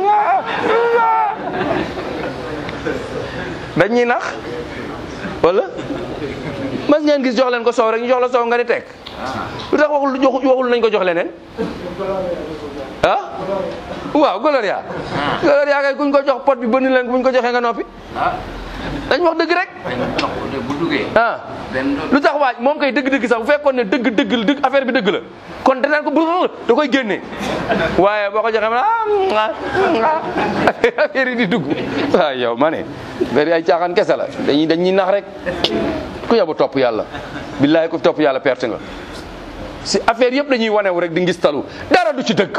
dañuy nax wala mas ngeen gis jox leen ko soow rek ñu jox la soow nga di teg lu tax waxul waxul nañ ko jox leneen ah waaw Gloria Gloria kay kuñ ko jox pot bi bënn leen buñ ko joxee nga noppi dañ wax dëgg rek ah lu tax waaj moom kay dëgg-dëgg sax bu fekkoon ne dëgg dëgg dëgg affaire bi dëgg la kon danaan ko bu da koy génne waaye boo ko joxee ma ah affaire yi di dugg waaw yow ma ne affaire yi ay caaxaan kese la dañuy dañuy nax rek ku yabu topp yàlla billahi ku topp yàlla perte nga si affaire yëpp dañuy wanewu rek di ngis talu dara du ci dëgg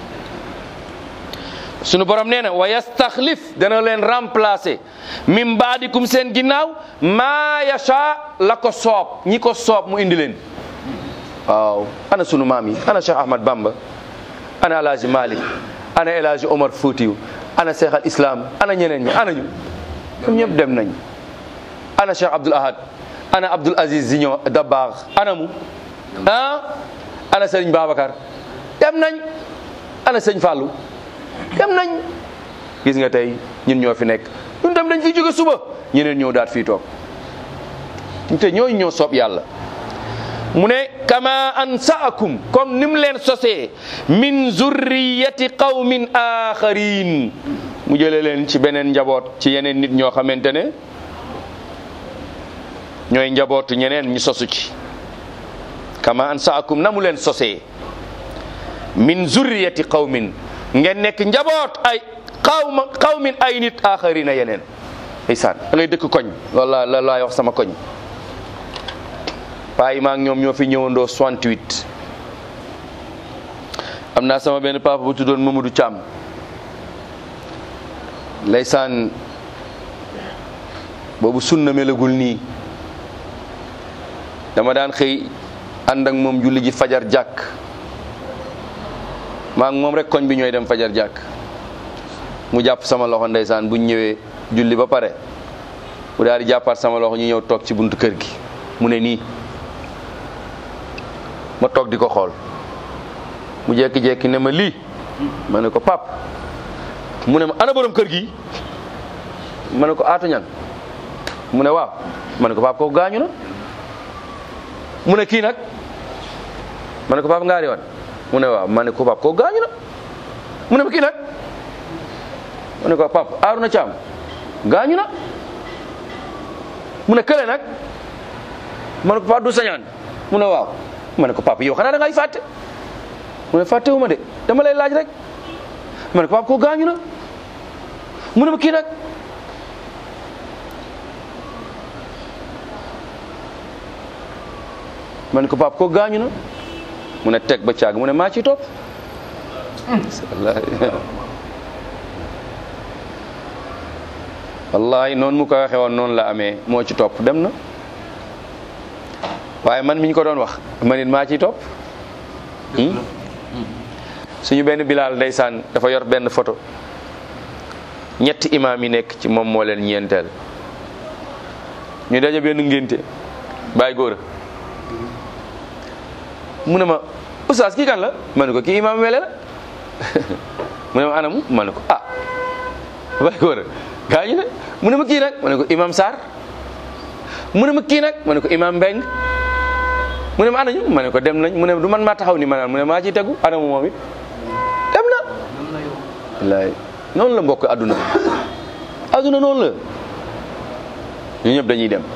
sunu borom nee na wa yastaxlif dana leen remplacer min baadikum seen ginnaaw maa yasha la ko soob ñi ko soob mu indi leen waaw ana sunu maam yi ana Cheikh Ahmad Bamba ana El Hadj Malick ana El Hadj Omar Foutiou ana Cheikh al Islam ana ñeneen ñi ana ñu ñoom ñëpp dem nañ ana Cheikh Abdoul Ahad ana Abdoul Aziz Zignon Dabakh ana mu ah ana Serigne Babacar dem nañ ana Serigne Fallou dem nañ gis nga tey ñun ñoo fi nekk ñun tam dañ fi jóge suba ñeneen ñëw daat fii toog te ñooñu ñoo soob yàlla mu ne kama ansaakum comme ni mu leen sosee min zurriyati qawmin axarin mu jëlee leen ci beneen njaboot ci yeneen nit ñoo xamante ne ñooy njabootu ñeneen ñu sosu ci kama ansaakum na mu leen sosee min zurriyati qawmin ngeen nekk njaboot ay xawma xawmin ay nit axarina yeneen ndeysaan da ngay dëkk koñ loolu la la laay wax sama koñ paa yi maa ngi ñoom ñoo fi ñëwandoo soixante-huit am naa sama benn papa bu tuddoon Mamadou Thiam ndeysaan boobu sunna melagul nii dama daan xëy ànd ak moom julli ji fajar jàkk maa ngi moom rek koñ bi ñooy dem fajar jàkk mu jàpp sama loxo ndeysaan buñ ñëwee julli ba pare mu daal di jàppaat sama loxo ñu ñëw toog ci buntu kër gi mu ne nii ma toog di ko xool mu jekki-jekki ne ma lii ma ne ko pap mu ne ma ana borom kër gi ma ne ko aatu ñang mu ne waaw ma ne ko papa ko gaañu na mu ne kii nag ma ne ko papa ngaari wan mu ne waaw ma ne ko papa ko gaañu na mu ne ma kii nag ma ne ko papa Aaruna Caam gaañu na mu ne kële nag ma ne ko papa du sañaan mu ne waaw ma ne ko papa yow xanaa da ngay fàtte mu ne fàttewuma de dama lay laaj rek ma ne ko papa ko gaañu na mu ne ma kii nag ma ne ko papa ko gaañu na mu ne teg ba caag mu ne maa ci topp wallahi noonu mu ko waxee woon noonu la amee moo ci topp dem na waaye man mi ñu ko doon wax ma nit maa ciy topp suñu benn bilaal ndeysaan dafa yor benn photo ñetti imaam yi nekk ci moom moo leen ñeenteel ñu daje benn ngénte bàyyi góor mu ne ma oustaz kii kan la ma ne ko kii imaam wele la mu ne ma anamu ma ne ko ah bàyyi góor gaañu ne mu ne ma kii nag ma ne ko imaam Sarr mu ne ma kii nag ma ne ko imaam Mbeng mu ne ma anañu ma ne ko dem nañ mu ne du man maa taxaw ni ma naan mu ne maa ciy tegu anamu moom it dem na wallaay noonu la mbokk adduna adduna noonu la ñu ñëpp dañuy dem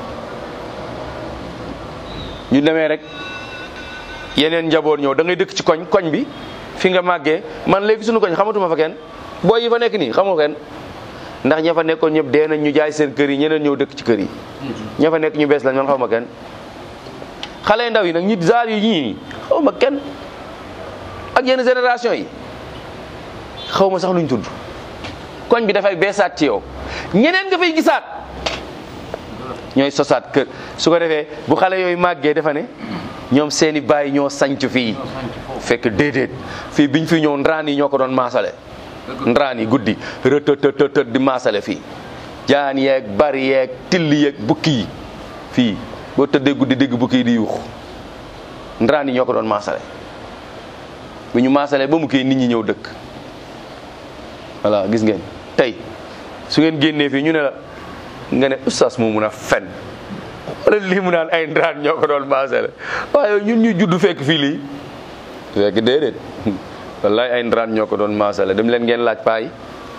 ñu demee rek yeneen njaboot ñëw da ngay dëkk ci koñ koñ bi fi nga màggee man léegi suñu koñ xamatuma fa kenn booy yi fa nekk nii xamoo kenn ndax ña fa nekkoon ñëpp dee nañ ñu jaay seen kër yi ñeneen ñëw dëkk ci kër yi ña fa nekk ñu bees lañ man xaw ma kenn xale ndaw yi nag ñi zaar yi ñii xaw ma kenn ak yenn génération yi xaw ma sax luñ tudd koñ bi dafay beesaat ci yow ñeneen nga fay gisaat ñooy sosaat kër su ko defee bu xale yooyu màggee dafa ne ñoom seeni baay ñoo sanc fii fekk déedéet fii biñ fi ñëw ndraan yi ñoo ko doon maasale ndraan yi guddi rëtëtëtët di maasale fii jaan yeeg bari yeeg till yeeg bukki yi fii boo tëddee guddi dégg bukki yi di yuux ndraan yi ñoo ko doon maasale bu ñu maasale ba mu kii nit ñi ñëw dëkk voilà gis ngeen tey su ngeen génnee fii ñu ne la nga ne oustaz moo mun a fen wala lii mu naan ay ndraan ñoo ko doon maasale waaye ñun ñu judd fekk fii lii fekk déedéet wallaay ay ndraan ñoo ko doon maasale dem leen ngeen laaj paa yi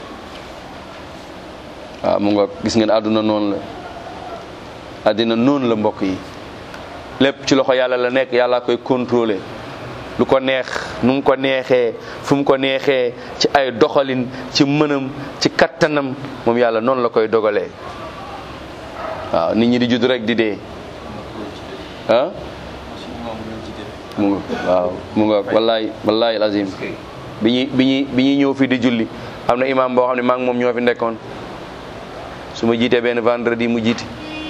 waaw mu nga gis ngeen àdduna noonu la àddina noonu la mbokk yi lépp ci loxo yàlla la nekk yàlla koy contrôler lu ko neex nu mu ko neexee fu mu ko neexee ci ay doxalin ci mënam ci kattanam moom yàlla noonu la koy dogalee waaw nit ñi di judd rek di dee ah mu nga waaw mu nga wallaay wallaay alazim bi ñuy bi ñuy bi ñuy ñëw fii di julli am na imam boo xam ne maa ngi moom ñoo fi nekkoon su ma jiitee benn vendredi mu jiite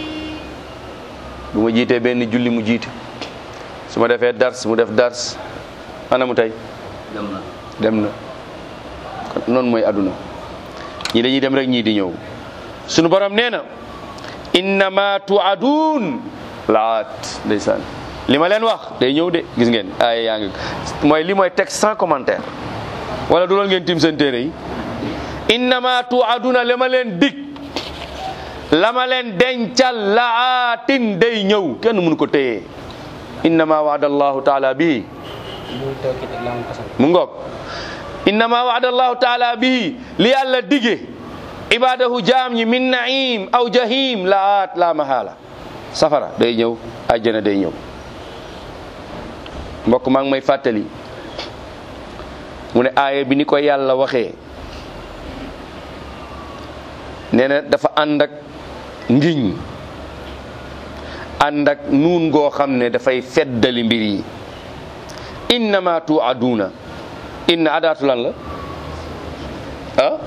bu ma jiitee benn julli mu jiite su ma defee dars mu def dars ana mu tey dem na dem na kon noonu mooy àdduna ñii dañuy dem rek ñii di ñëw sunu borom nee na innama tuadun laat ndeysaan li ma leen wax day ñëw de gis ngeen ay yaa ngi mooy li mooy texte sans commentaire wala du loolu ngeen tim seen téere yi innama tuaduna li ma leen dig la ma leen dencal laatin day ñëw kenn mënu ko téye innama waada allahu taala bii mu ngoog innama waada allahu taala bii li yàlla dige ibadahu jaam ñi min naim aw jahim laat la mahala safara day ñëw àjjana day ñëw mbokk maa ngi may fàttali mu ne aaya bi ni ko yàlla waxee nee na dafa ànd ak ngiñ ànd ak nuun goo xam ne dafay feddali mbir yi innama tuaduna inna adaatu lan la ah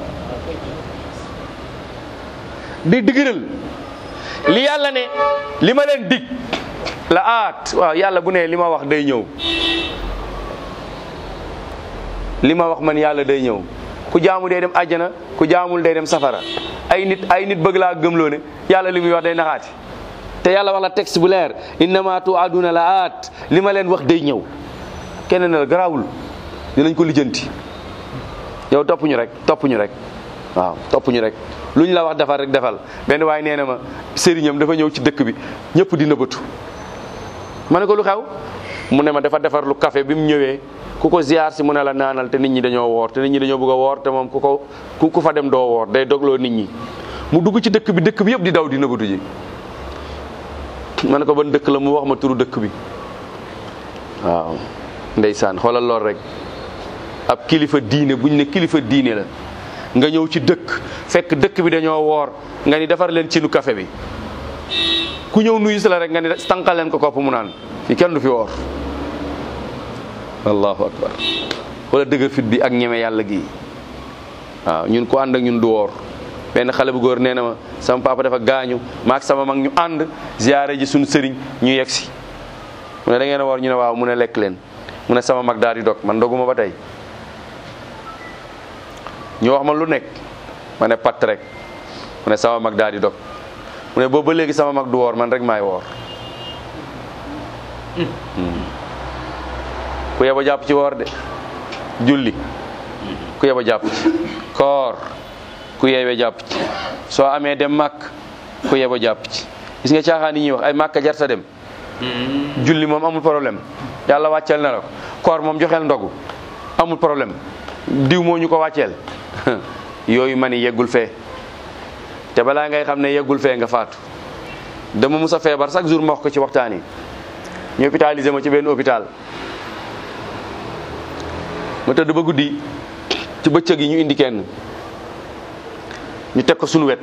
di digëral li yàlla ne li ma leen dig la aat waaw yàlla bu ne li ma wax day ñëw li ma wax man yàlla day ñëw ku jaamu day dem àjjana ku jaamul day dem safara ay nit ay nit bëgg laa gëmloo ne yàlla li muy wax day naxaati te yàlla wax la texte bu leer innama tuaduna la aat li ma leen wax day ñëw kenn ne la garaawul dinañ ko lijjanti yow topp ñu rek topp ñu rek waaw topp ñu rek lu ñu la wax defal rek defal. benn waaye nee na ma sëriñam dafa ñëw ci dëkk bi ñëpp di nëbbatu ma ne ko lu xew mu ne ma dafa defar lu café bi mu ñëwee ku ko ziar si mu ne la naanal te nit ñi dañoo woor te nit ñi dañoo bëgg a woor te moom ku ko ku fa dem doo woor day dogloo nit ñi mu dugg ci dëkk bi dëkk bi yëpp di daw di nëbbatu ji. ma ne ko ban dëkk la mu wax ma turu dëkk bi waaw ndeysaan xoolal lool rek ab kilifa diine buñ ne kilifa diine la nga ñëw ci dëkk fekk dëkk bi dañoo woor nga ni defar leen ci nu café bi ku ñëw nuyu si la rek nga ni tànqal leen ko kopp mu naan fi kenn du fi woor allahu akbar wala dëgg fit bi ak ñeme yàlla gi waaw ñun ko ànd ak ñun du woor. benn xale bu góor nee na ma sama papa dafa gaañu maak sama mag ñu ànd ziyaare ji suñu sëriñ ñu yegg si mu ne da ngeen a woor ñu ne waaw mu ne lekk leen mu ne sama mag daal di dog man doguma ba tey ñu wax ma lu nekk ma ne patt rek mu ne sama mag daal di dog mu ne boobu ba léegi sama mag du woor man rek maay woor ku yeba jàpp ci woor de julli ku yeba jàpp ci koor ku yeewee jàpp ci soo amee dem màkk ku yeba jàpp ci gis nga caaxaan yi ñuy wax ay màkk jarta dem julli moom amul problème yàlla wàcceel na la ko koor moom joxeel ndogu amul problème diw moo ñu ko wàcceel yooyu ma ni yeggul fee te balaa ngay xam ne yeggul fee nga faatu dama mus a feebar chaque jour ma wax ko ci waxtaan yi ñu hôpitalisé ma ci benn hôpital ma tëdd ba guddi ci bëccëg yi ñu indi kenn ñu teg ko suñu wet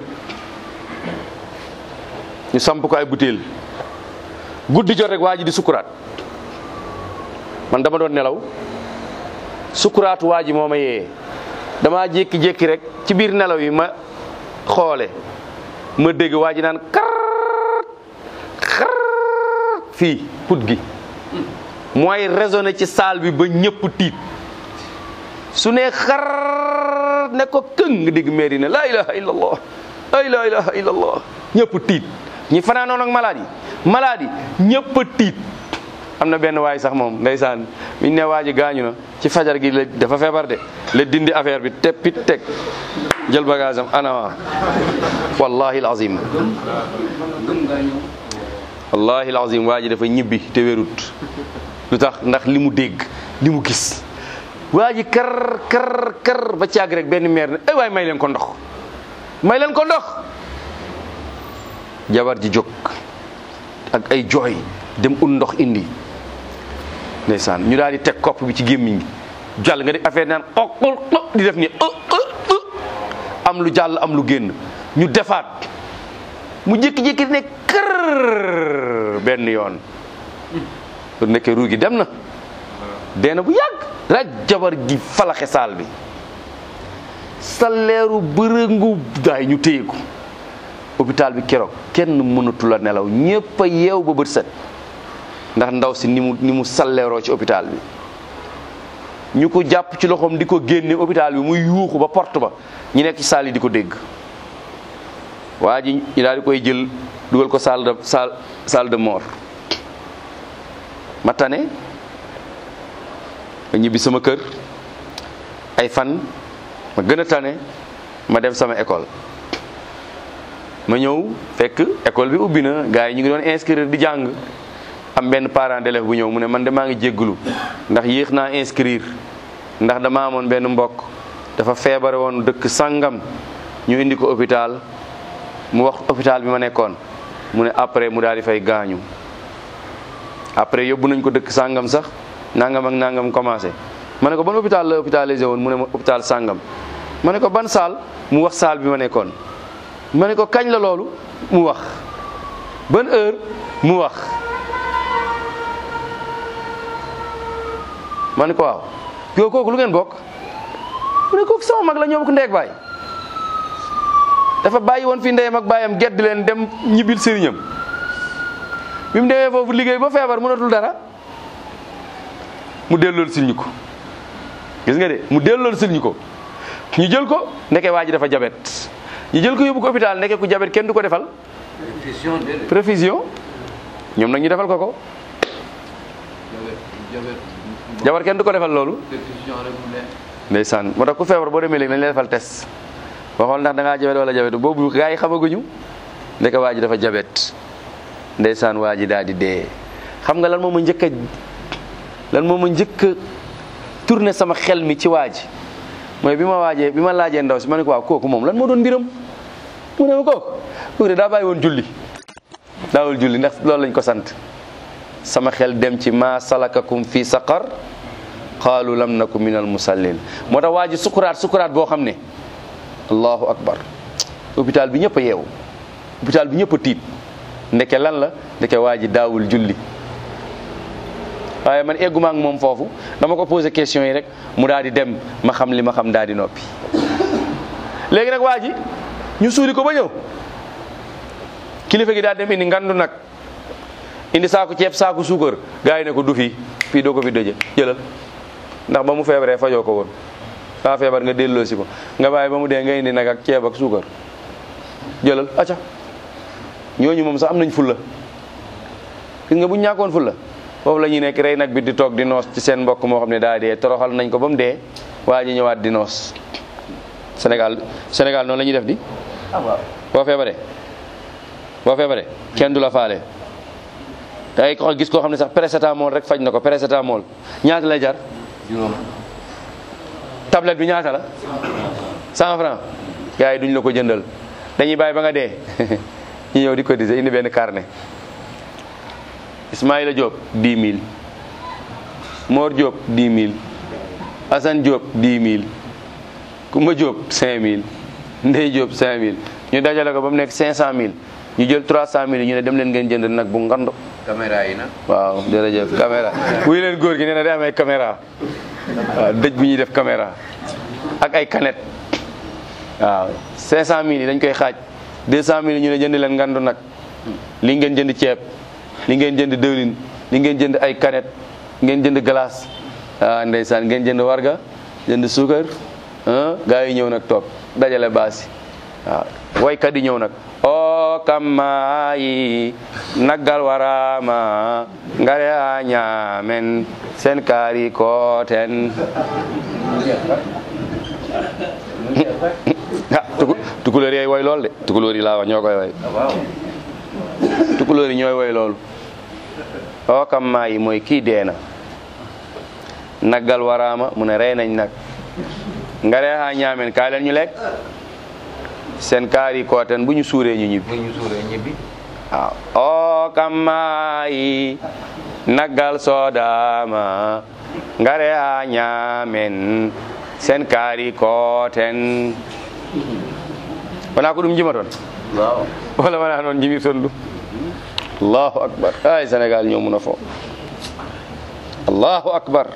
ñu samp ko ay butéel guddi jot rek waa ji di sukuraat man dama doon nelaw sukuraatu waa ji moo ma yee damaa jékki-jékki rek ci biir nelaw yi ma xoole ma dégg waa ji naan kar kar fii put gi mooy résonné ci salle bi ba ñëpp tiit su ne xar ne ko këng nga dégg maire yi ne laa ilaha illallah la ilaha illallah ñëpp tiit ñi fanaanoon ak malade yi malade yi ñëpp tiit am na benn waay sax moom ndeysaan mi ne waa ji gaañu na ci fajar gi la dafa feebar de la dindi affaire bi teppit teg jël bagage am anawa wallahi alazim wallahi alazim waa ji dafa ñibbi te wérut lu tax ndax li mu dégg li mu gis waa ji kar kar kar ba caag rek benn meer ne ay waay may leen ko ndox may leen ko ndox jabar ji jóg ak ay jooy dem ut ndox indi ndeysaan ñu daal di teg kopp bi ci gémmiñ gi jàll nga di affaire naan ok di def nii am lu jàll am lu génn ñu defaat mu jékki-jékki ne kër benn yoon lu nekkee ruu gi dem na dee na bu yàgg rek jabar gi falaxe saal bi saleeru bërëngu daay ñu téye ko hôpital bi keroog kenn mënatu la nelaw ñëpp a yeew ba bët set ndax ndaw si ni mu ni mu salleeroo ci hôpital bi ñu ko jàpp ci loxoom di ko génne hôpital bi muy yuuxu ba porte ba ñu nekk ci salle yi di ko dégg waa ji ñu daal di koy jël dugal ko salle de salle salle de mort ma tane ma ñibbi sama kër ay fan ma gën a tane ma dem sama école ma ñëw fekk école bi ubbi na gars yi ñu ngi doon inscrire di jàng am benn parent d'élève bu ñëw mu ne man de maa ngi jégglu ndax yéex naa inscrire ndax dama amoon benn mbokk dafa feebare woon dëkk sangam ñu indi ko hôpital mu wax hôpital bi ma nekkoon mu ne après mu daal di fay gaañu après yóbbu nañ ko dëkk sangam sax nangam ak nangam commencé ma ne ko ban hôpital la hôpitalisé woon mu ne ma hôpital sangam ma ne ko ban saal mu wax saal bi ma nekkoon ma ne ko kañ la loolu mu wax ban heure mu wax ma ne ko waaw yow kooku lu ngeen bokk mu ne kooku sama mag la ñoom ko ndeeg baay dafa bàyyi woon fi ndeyam ak baayam gedd leen dem ñibbil sëriñam bi mu demee foofu liggéey ba feebar mënatul dara mu dellool sil ñu ko gis nga de mu dellool sil ñu ko ñu jël ko ndeke waa ji dafa jabet ñu jël ko yóbbu ko hôpital ndeke ku jabet kenn du ko defal prévision ñoom nag ñu defal ko ko jabar kenn du ko defal loolu ndeysaan moo tax ku feebar boo demee léegi nañ la defal test waxoon ndax da ngaa jabet wala jabetu boobu gaa yi xamaguñu ndeke waa ji dafa jabet ndeysaan waa ji daal di dee. xam nga lan moo ma njëkk a lan moo ma njëkk a tourné sama xel mi ci waa ji mooy bi ma waajee bi ma laajee ndaw si ma ne ko waaw kooku moom lan moo doon mbiram mu ne ma kooku kooku de daa bàyyi woon julli daawul julli ndax loolu lañ ko sant. sama xel dem ci ma salakakum fi saqar qaalu lam naku min al musallin moo tax waa ji sukuraat sukuraat boo xam ne allahu akbar hôpital bi ñëpp a yeewu hôpital bi ñëpp a tiit ndeke lan la ndeke waa ji daawul julli waaye man egguma ak moom foofu dama ko posé question yi rek mu daal di dem ma xam li ma xam daal di noppi. léegi nag waa ji ñu suuli ko ba ñëw kilifa gi daal dem indi ngandu nag indi saaku ceeb saaku suukar gars yi ne ko du fii fii doo ko fi dëje jëlal ndax ba mu feebaree fajoo ko woon daa feebar nga delloo si ko nga bàyyi ba mu dee nga indi nag ak ceeb ak suukar jëlal acca ñooñu moom sax am nañ fulla gis nga bu ñu ñàkkoon fulla foofu la ñuy nekk rey nag bi di toog di noos ci seen mbokk moo xam ne daa dee toroxal nañ ko ba mu dee waa ji ñëwaat di noos Sénégal Sénégal noonu la ñuy def di boo feebaree boo feebaree kenn du la faale day ko gis koo xam ne sax paracetamol rek faj na ko paracetamol ñaata lay jar juróom tablette bi ñaata la cent francs gars yi duñ la ko jëndal dañuy bàyyi ba nga dee ñu ñëw di cotiser indi benn carnet Ismaïla Diop dix mille Mor Diop dix mille Assane Diop dix mille Koumba Diop cinq mille Ndey Diop cinq mille ñu dajale ko ba mu nekk cinq cent mille ñu jël trois cent mille yi ñu ne dem leen ngeen jënd nag bu ngand caméra yi nag waaw jërëjëf caméra wuy leen góor gi nee na day am ay caméra waaw dëj bu ñuy def caméra ak ay canette waaw cinq cent mille yi dañ koy xaaj deux cent mille yi ñu ne jënd leen ngandu nag li ngeen jënd ceeb li ngeen jënd dëwlin li ngeen jënd ay canette ngeen jënd glace ah ndeysaan ngeen jënd warga jënd suukar ah gaa yi ñëw nag toog dajale baasi waaw waykat yi ñëw nag o kammayi naggal warama ngare a ñaamen sen kaari kooten ah tukulóor yi woy lool de tukulóor yi laa wax ñoo koy woy tukulóor yi ñooy woy loolu o kammayi mooy kii deena naggal warama mu ne rey nañ nag ngare a ñaamen kaa leen ñu lekk seen kaari kooten bu ñu suuree ñu ñibbi bu ñu suuree ñibbi waaw o kammayi naggal soodama ngare a ñaamen seen kaari kooten wona ko ɗum jimatoon waaw wala wona noon jimirton ɗum allahu akbar ay Sénégal ñoo mun a fo allahu akbar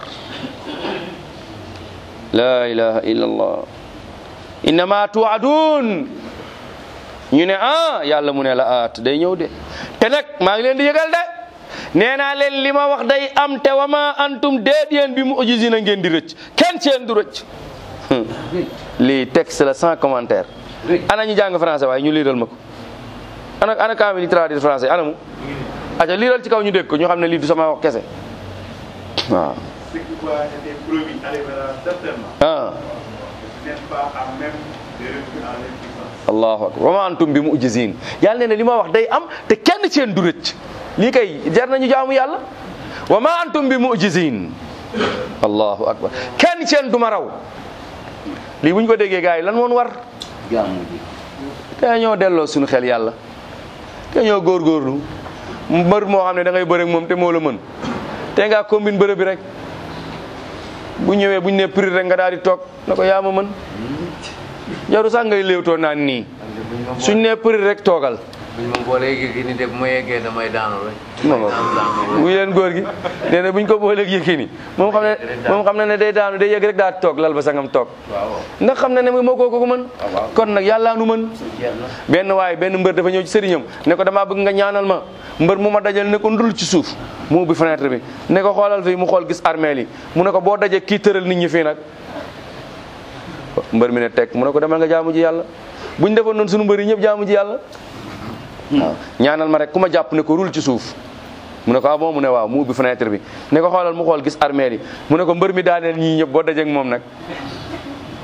la ilaha illallah innama tuadun ñu ne ah yàlla mu ne la aat day ñëw de te nag maa ngi leen di yëgal de nee naa leen li ma wax day am te wama antum déet yéen bi mu ujisina ngeen di rëcc kenn seen du rëcc lii texte la sans commentaire ana ñu jàng français waaye ñu liiral ma ko ana ana kaamil yi traduire français ana mu aca liiral ci kaw ñu dégg ko ñu xam ne lii du sama wax kese waaw Ce qui doit être promis arrivera certainement. ah Vous n'êtes pas à même de revenir à l'impuissance. allahu akbar wa ma antum bi mu'jizin yàlla nee na li ma wax day am te kenn seen du rëcc lii kay jar nañu jaamu yàlla wa ma antum bi mu'jizin allahu akbar kenn seen du ma raw lii bu ñu ko déggee gars yi lan woon war jaamu ji te ñoo delloo suñu xel yàlla te ñoo góorgóorlu mbër moo xam ne da ngay bëre ak moom te moo la mën te ngaa combine bëre bi rek bu ñëwee bu ñu nee prix rek nga daal di toog na ko yaa ma mën jaru sax ngay léewtoo naan nii suñ nee prix rek toogal buñ ma boolee Yékini de bu ma yeggee damay daanu rek non non wuy leen góor gi nee na buñ ko booleeg Yékini moom xam ne moom xam na ne day daanu day yegg rek daal toog lal ba sangam toog waaw ndax xam na ne moo koo ko mën kon nag yàllaa nu mën jeex na benn waaye benn mbër dafa ñëw ci sëriñam ne ko damaa bëgg nga ñaanal ma mbër mu ma dajal ne ko ndul ci suuf mu ubbi fenêtre bi ne ko xoolal fii mu xool gis armeel yi mu ne ko boo dajee kii tëral nit ñi fii nag mbër mi ne teg mu ne ko demal nga jaamu ji yàlla buñ defoon noonu sunu mbër yi ñëpp jaamu ji yàlla waaw ñaanal ma rek ku ma jàpp ne ko rul ci suuf mu ne ko ah bon mu ne waaw mu ubbi fenêtre bi ne ko xoolal mu xool gis armeel yi mu ne ko mbër mi daaneel ñii ñëpp boo dajee ak moom nag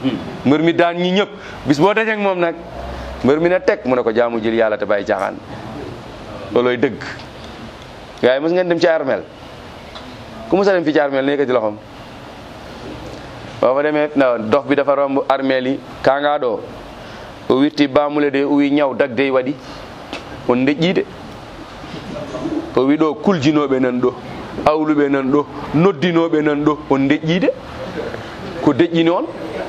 mbër mi daan ñi ñëpp bis boo dajeek moom nag mbër mi ne teg mu ne ko jaamu jël yàlla te bàyyi caaxaan loolooy dëgg. gars yi mos ngeen dem ci armeel ku mos a dem fii ci armeel ne yëkkati loxoom boo fa demee na dox bi dafa romb armeel yi kanga ɗo o wirti bamule de o wi ñaw dagde waɗi on deƴƴiide o wi ɗo kuljinoɓe nan ɗo awluɓe nan ɗo noddinoɓe nan ɗo on deƴƴiide ko deƴƴini on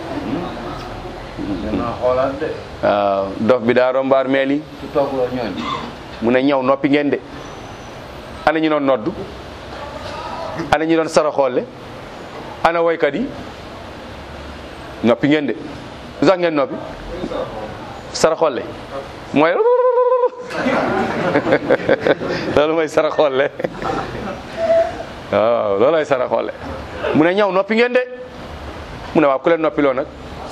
waaw dof bi daa romb armeel yi mu ne ñaw noppi ngeen de ana ñi doon noddu ana ñi doon sara xolle ana woykat yi noppi ngeen de lu tax ngeen noppi sara xolle mooy loolu mooy sara xolle waaw loolooy sara xolle mu ne ñaw noppi ngeen de mu ne waaw ku leen noppiloo nag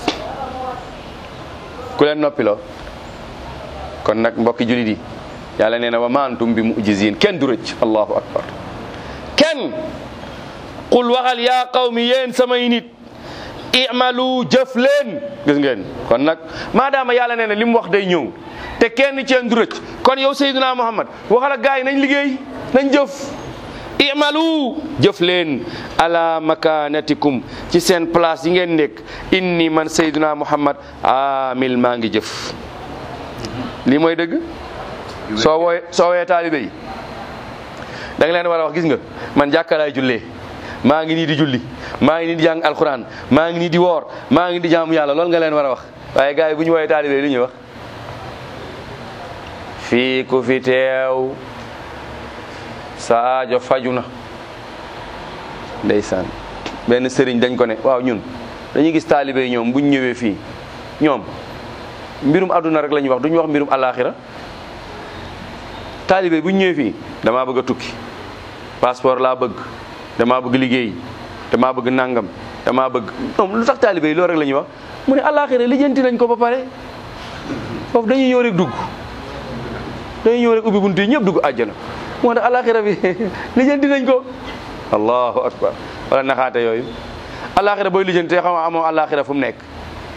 ku leen noppiloo kon nag mbokki julit yi yàlla nee na wa ma antum bi mu'jizin kenn du rëcc allahu akbar kenn qul waxal yaa qawmi yéen samay nit i'malu jëf leen gis ngeen kon nag maadaama yàlla nee na li mu wax day ñëw te kenn ceen du rëcc kon yow Seydina Muhammad waxal ak gars yi nañ liggéey nañ jëf i'malu jëf leen ala makanatikum ci seen place yi ngeen nekk inni man Seydina Muhammad amil maa ngi jëf lii mooy dëgg soo wooyee soo wooyee taalibe yi da nga leen war a wax gis nga man jàkkalaay jullee maa ngi nii di julli maa ngi nii di jàng alquran maa ngi nii di woor maa ngi di jaamu yàlla loolu nga leen war a wax waaye gars yi bu ñu wooyee taalibe yi li ñuy wax fii ku fi teew sa aajo faju na ndeysaan benn sëriñ dañ ko ne waaw ñun dañuy gis taalibe yi ñoom buñ ñëwee fii ñoom mbirum àdduna rek la ñuy wax duñu wax mbirum alaxira taalibe bu ñu ñëwee fii damaa bëgg a tukki passeport laa bëgg damaa bëgg liggéey damaa bëgg nangam damaa bëgg non lu tax taalibe yi loolu rek la ñuy wax mu ne alaxira lijjanti nañ ko ba pare foofu dañuy ñëw rek dugg dañuy ñëw rek ubbi buntu yi ñëpp dugg àjjana moo tax alaxira bi lijjanti nañ ko allahu akbar wala naxaate yooyu alaxira booy lijjanti xam nga amoo alaxira fu mu nekk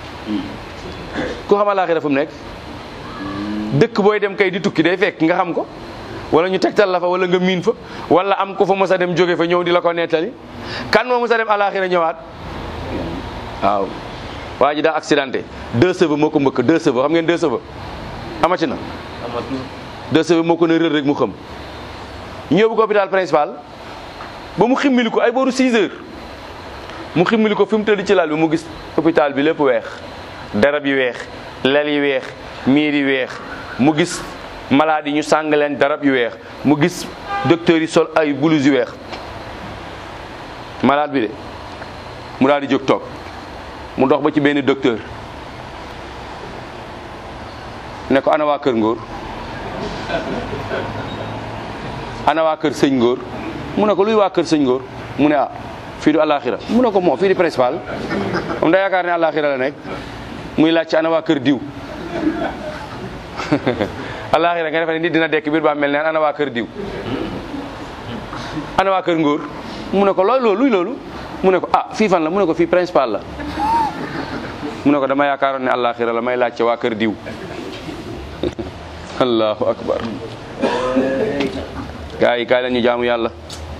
ku xam alaxira fu mu nekk dëkk booy dem kay di tukki day fekk nga xam ko wala ñu tegtal la fa wala nga miin fa wala am ko fa mos a dem jóge fa ñëw di la ko nettali kan moo mos a dem alaxira ñëwaat waaw waa ji daa accidenté deux chevaux moo ko mbëkk deux chevaux xam ngeen deux chevaux amati na deux chevaux moo ko ne rër rek mu xam ñu yóbbu ko hôpital principal ba mu ximmili ko ay booru six heures mu ximmili ko fi mu tëdd ci lal bi mu gis hôpital bi lépp weex darab yi weex lal yi weex miir yi weex mu gis malade yi ñu sàng leen darab yu weex mu gis docteur yi sol ay blouse yu weex malade bi de mu daal di jóg toog mu dox ba ci benn docteur ne ko ana waa kër ngóor ana waa kër sëñ ngóor mu ne ko luy waa kër sëñ ngóor mu ne ah fii du alaxira mu ne ko moo fii di principal moom da yaakaar ne alaxira la nekk muy laaj ci ana waa kër diw alaxira nga defe ne nit dina dekk biir ba mel ne ana waa kër diw ana waa kër ngóor mu ne ko looy loolu luy loolu mu ne ko ah fii fan la mu ne ko fii principal la mu ne ko dama yaakaaroon ne alaxira la may laaj ci waa kër diw allahu akbar gaa yi kaay leen ñu jaamu yàlla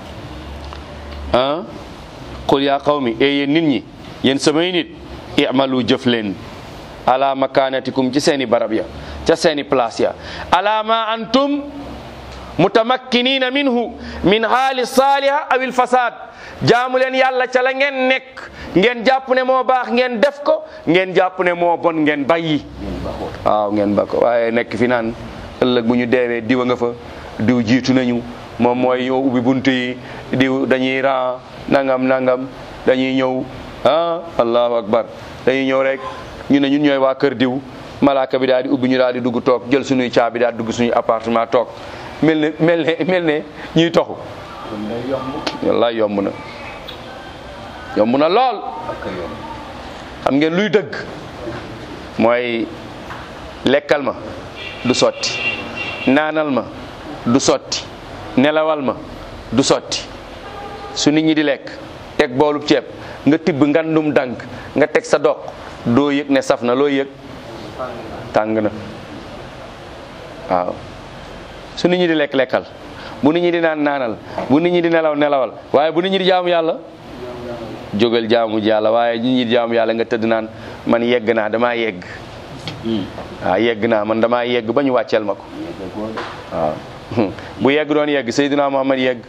ah qul yaa qawmi e yéen nit ñi yéen samay nit i'malu jëf leen ala makanatikum ci seeni barab ya ca seeni place ya ala ma antum mutamakkinina minhu min haali saliha awil fasad jaamu leen yàlla ca la ngeen nekk ngeen jàpp ne moo baax ngeen def ko ngeen jàpp ne moo bon ngeen bàyyi waaw ngeen ba ko waaye nekk fi naan ëllëg bu ñu deewee diwa nga fa diw jiitu nañu moom mooy ñëw ubbi buntu yi diw dañuy ran nangam nangam dañuy ñëw ah allahu akbar dañuy ñëw rek ñu ne ñun ñooy waa kër diw malaaka bi daal di ubbi ñu daal di dugg toog jël suñuy caabi daal di dugg suñuy appartement toog mel ne mel ne mel ne ñuy toxu wallaay yomb na yomb na lool xam ngeen luy dëgg mooy lekkal ma du sotti naanal ma du sotti nelawal ma du sotti su nit ñi di lekk teg boolub ceeb nga tibb ngandum dànk nga teg sa doq doo yëg ne saf na loo yëg tàng na waaw su nit ñi di lekk lekkal bu nit ñi di naan naanal bu nit ñi di nelaw nelawal waaye bu nit ñi di jaamu yàlla jógal jaamu ji yàlla waaye nit ñi di jaamu yàlla nga tëdd naan man yegg naa damaa yegg waaw yegg naa man damaa yegg ba ñu wàcceel ma ko waaw bu yegg doon yegg Seydina Muhammad yegg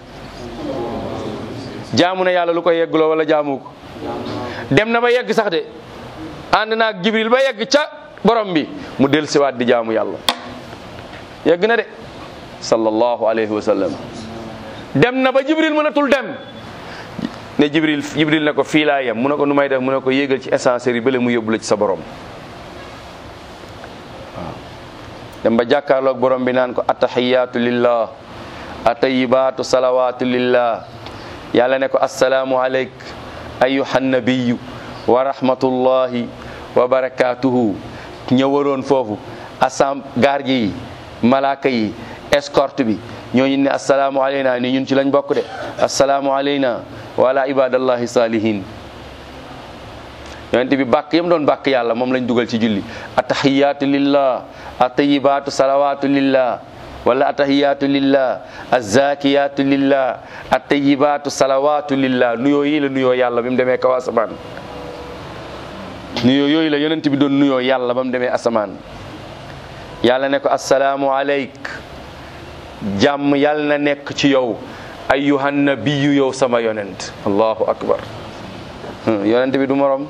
jaamu na yàlla lu ko yeggloo wala jaamu ko dem na ba yegg sax de ànd na ak Jibril ba yegg ca borom bi mu del siwaat di jaamu yàlla yegg na de sallallahu alayhi wa sallam dem na ba Jibril mënatul dem ne Jibril Jibril ne ko fii laa yem mu ne ko nu may def mu ne ko yéegal ci ascenseur yi bële mu yóbbu la ci sa borom waaw dem ba jàkkaarloog borom bi naan ko attahiyaatu lillah atayibaatu salawaatu lillah yàlla ne ko assalaamu aleyk ayyuhan nabiyyu wa rahmatullahi wa barakatuhu ñëwaloon foofu assam garde yi malaaka yi escorte bi ñooñu ne assalaamu aleyna ni ñun ci lañ bokk de assalaamu aleyna wa ala ibadallahi salihin yonent bi bàkk yam doon bàkk yàlla moom lañ dugal ci julli attahiyatu lillah attayibatu salawatu lillah wala attahiyatu lillah azzakiyatu lillah attayibatu salawatu lillah nuyoo yi la nuyoo yàlla bi mu demee kaw asamaan nuyoo yooyu la yonent bi doon nuyoo yàlla ba mu demee asamaan yàlla ne ko assalaamu aleyk jàmm yàlla na nekk ci yow ayyuhan nabiyyu yow sama yonent allahu akbar yonent bi du morom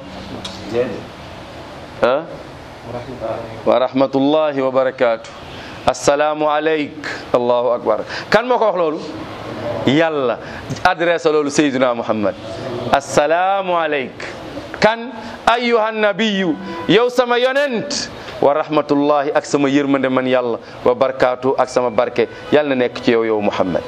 ah wa rahmatullahi wa barakatuh assalaamu aleyk allahu akbar kan moo ko wax loolu yàlla adresse loolu sayyidina muhammad assalaamu aleyk kan ayyuhan nabiyyu yow sama yonent wa rahmatullahi ak sama yërmande man yàlla wa barakaatu ak sama barke yàlla na nekk ci yow yow muhammad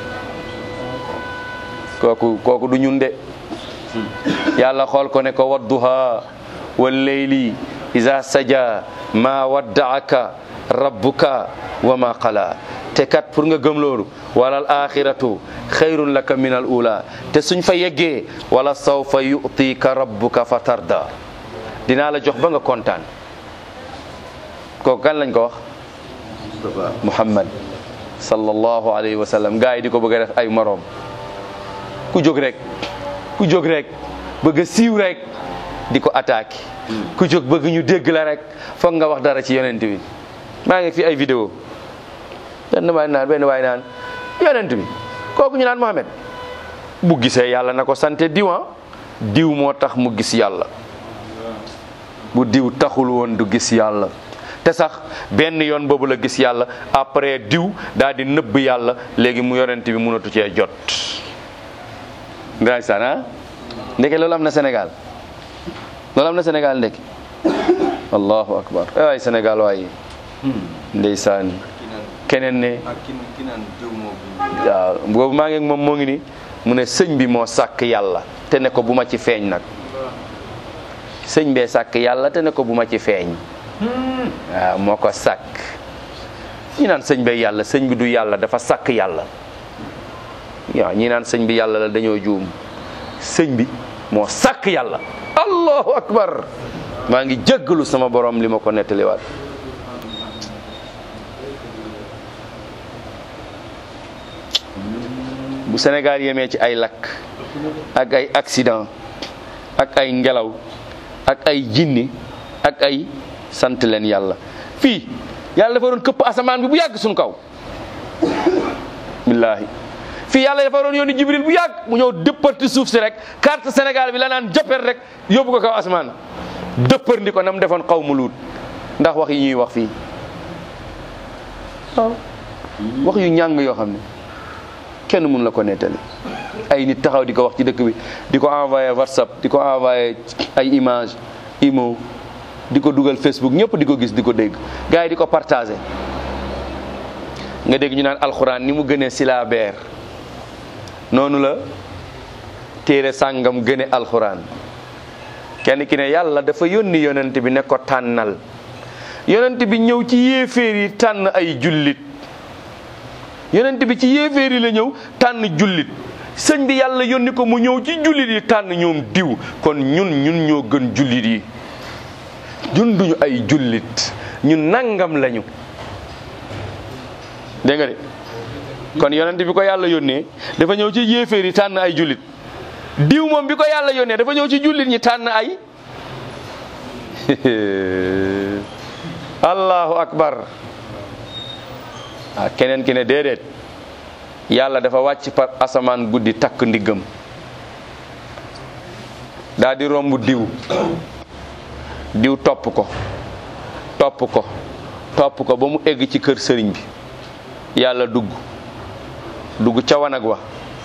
kooku kooku du ñun de yàlla xool ko ne ko wadduha wal layli iza saja ma waddaaka rabbuka wa ma qala te kat pour nga gëm loolu walal axiratu xayrun laka min al ula te suñ fa yeggee wala sawfa yu'tika rabbuka fa tarda dinaa la jox ba nga kontaan kooku kan lañ ko wax muhammad sallallahu alayhi wa sallam gaa yi di ko bëgg a def ay moroom ku jóg rek ku jóg rek bëgg a siiw rek di ko attaqué ku jóg bëgg ñu dégg la rek foog nga wax dara ci yonent bi maa ngi fi ay vidéo benn waay naan benn waay naan yonent bi kooku ñu naan Muhammad bu gisee yàlla na ko sante diwa diw moo tax mu gis yàlla bu diw taxul woon du gis yàlla te sax benn yoon boobu la gis yàlla après diw daal di nëbb yàlla léegi mu yonent bi mënatu cee jot ndeysaan ah ndeke loolu am na Sénégal loolu am na Sénégal ndeke allahu akbar waay Sénégal waaye ndeysaan keneen ne waaw boobu maa ngi ak moom moo ngi ni mu ne sëñ bi moo sàkk yàlla te ne ko bu ma ci feeñ nag sëñ bee sàkk yàlla te ne ko bu ma ci feeñ waaw moo ko sàkk ñi naan sëñ bee yàlla sëñ bi du yàlla dafa sàkk yàlla waaw ñi naan sëñ bi yàlla la dañoo juum sëñ bi moo sàkk yàlla allahu akbar maa ngi jéggalu sama borom li ma ko nettaliwaat bu Sénégal yemee ci ay lakk ak ay accident ak ay ngelaw ak ay jinni ak ay sant leen yàlla fii yàlla dafa doon këpp asamaan bi bu yàgg suñu kaw billaahi fii yàlla dafa doon yónni Jibril bu yàgg mu ñëw dëpparti suuf si rek carte Sénégal bi la naan jëppër rek yóbbu ko kaw asamaan dëppër ndi ko nam defoon xaw mu luut ndax wax yi ñuy wax fii waaw wax yu ñàng yoo xam ne kenn mun la ko nettali ay nit taxaw di ko wax ci dëkk bi di ko envoyé WhatsApp di ko envoyé ay image imo di ko dugal Facebook ñëpp di ko gis di ko dégg gars yi di ko partagé nga dégg ñu naan alxuraan ni mu gënee silabeer noonu la téere sàngam gëne alxuraan kenn ki ne yàlla dafa yónni yonent bi ne ko tànnal yonent bi ñëw ci yéeféer yi tànn ay jullit yonent bi ci yéeféer yi la ñëw tànn jullit sëñ bi yàlla yónni ko mu ñëw ci jullit yi tànn ñoom diw kon ñun ñun ñoo gën jullit yi ñun duñu ay jullit ñun nangam lañu dégg nga de kon yonent bi ko yàlla yónnee dafa ñëw ci yéeféer yi tànn ay jullit diw moom bi ko yàlla yónnee dafa ñëw ci jullit ñi tànn ay allahu akbar ah keneen ki ne déedéet yàlla dafa wàcc par asamaan guddi takk ndiggam daa di romb diw diw topp ko topp ko topp ko ba mu egg ci kër sëriñ bi yàlla dugg dugg ca wanag wa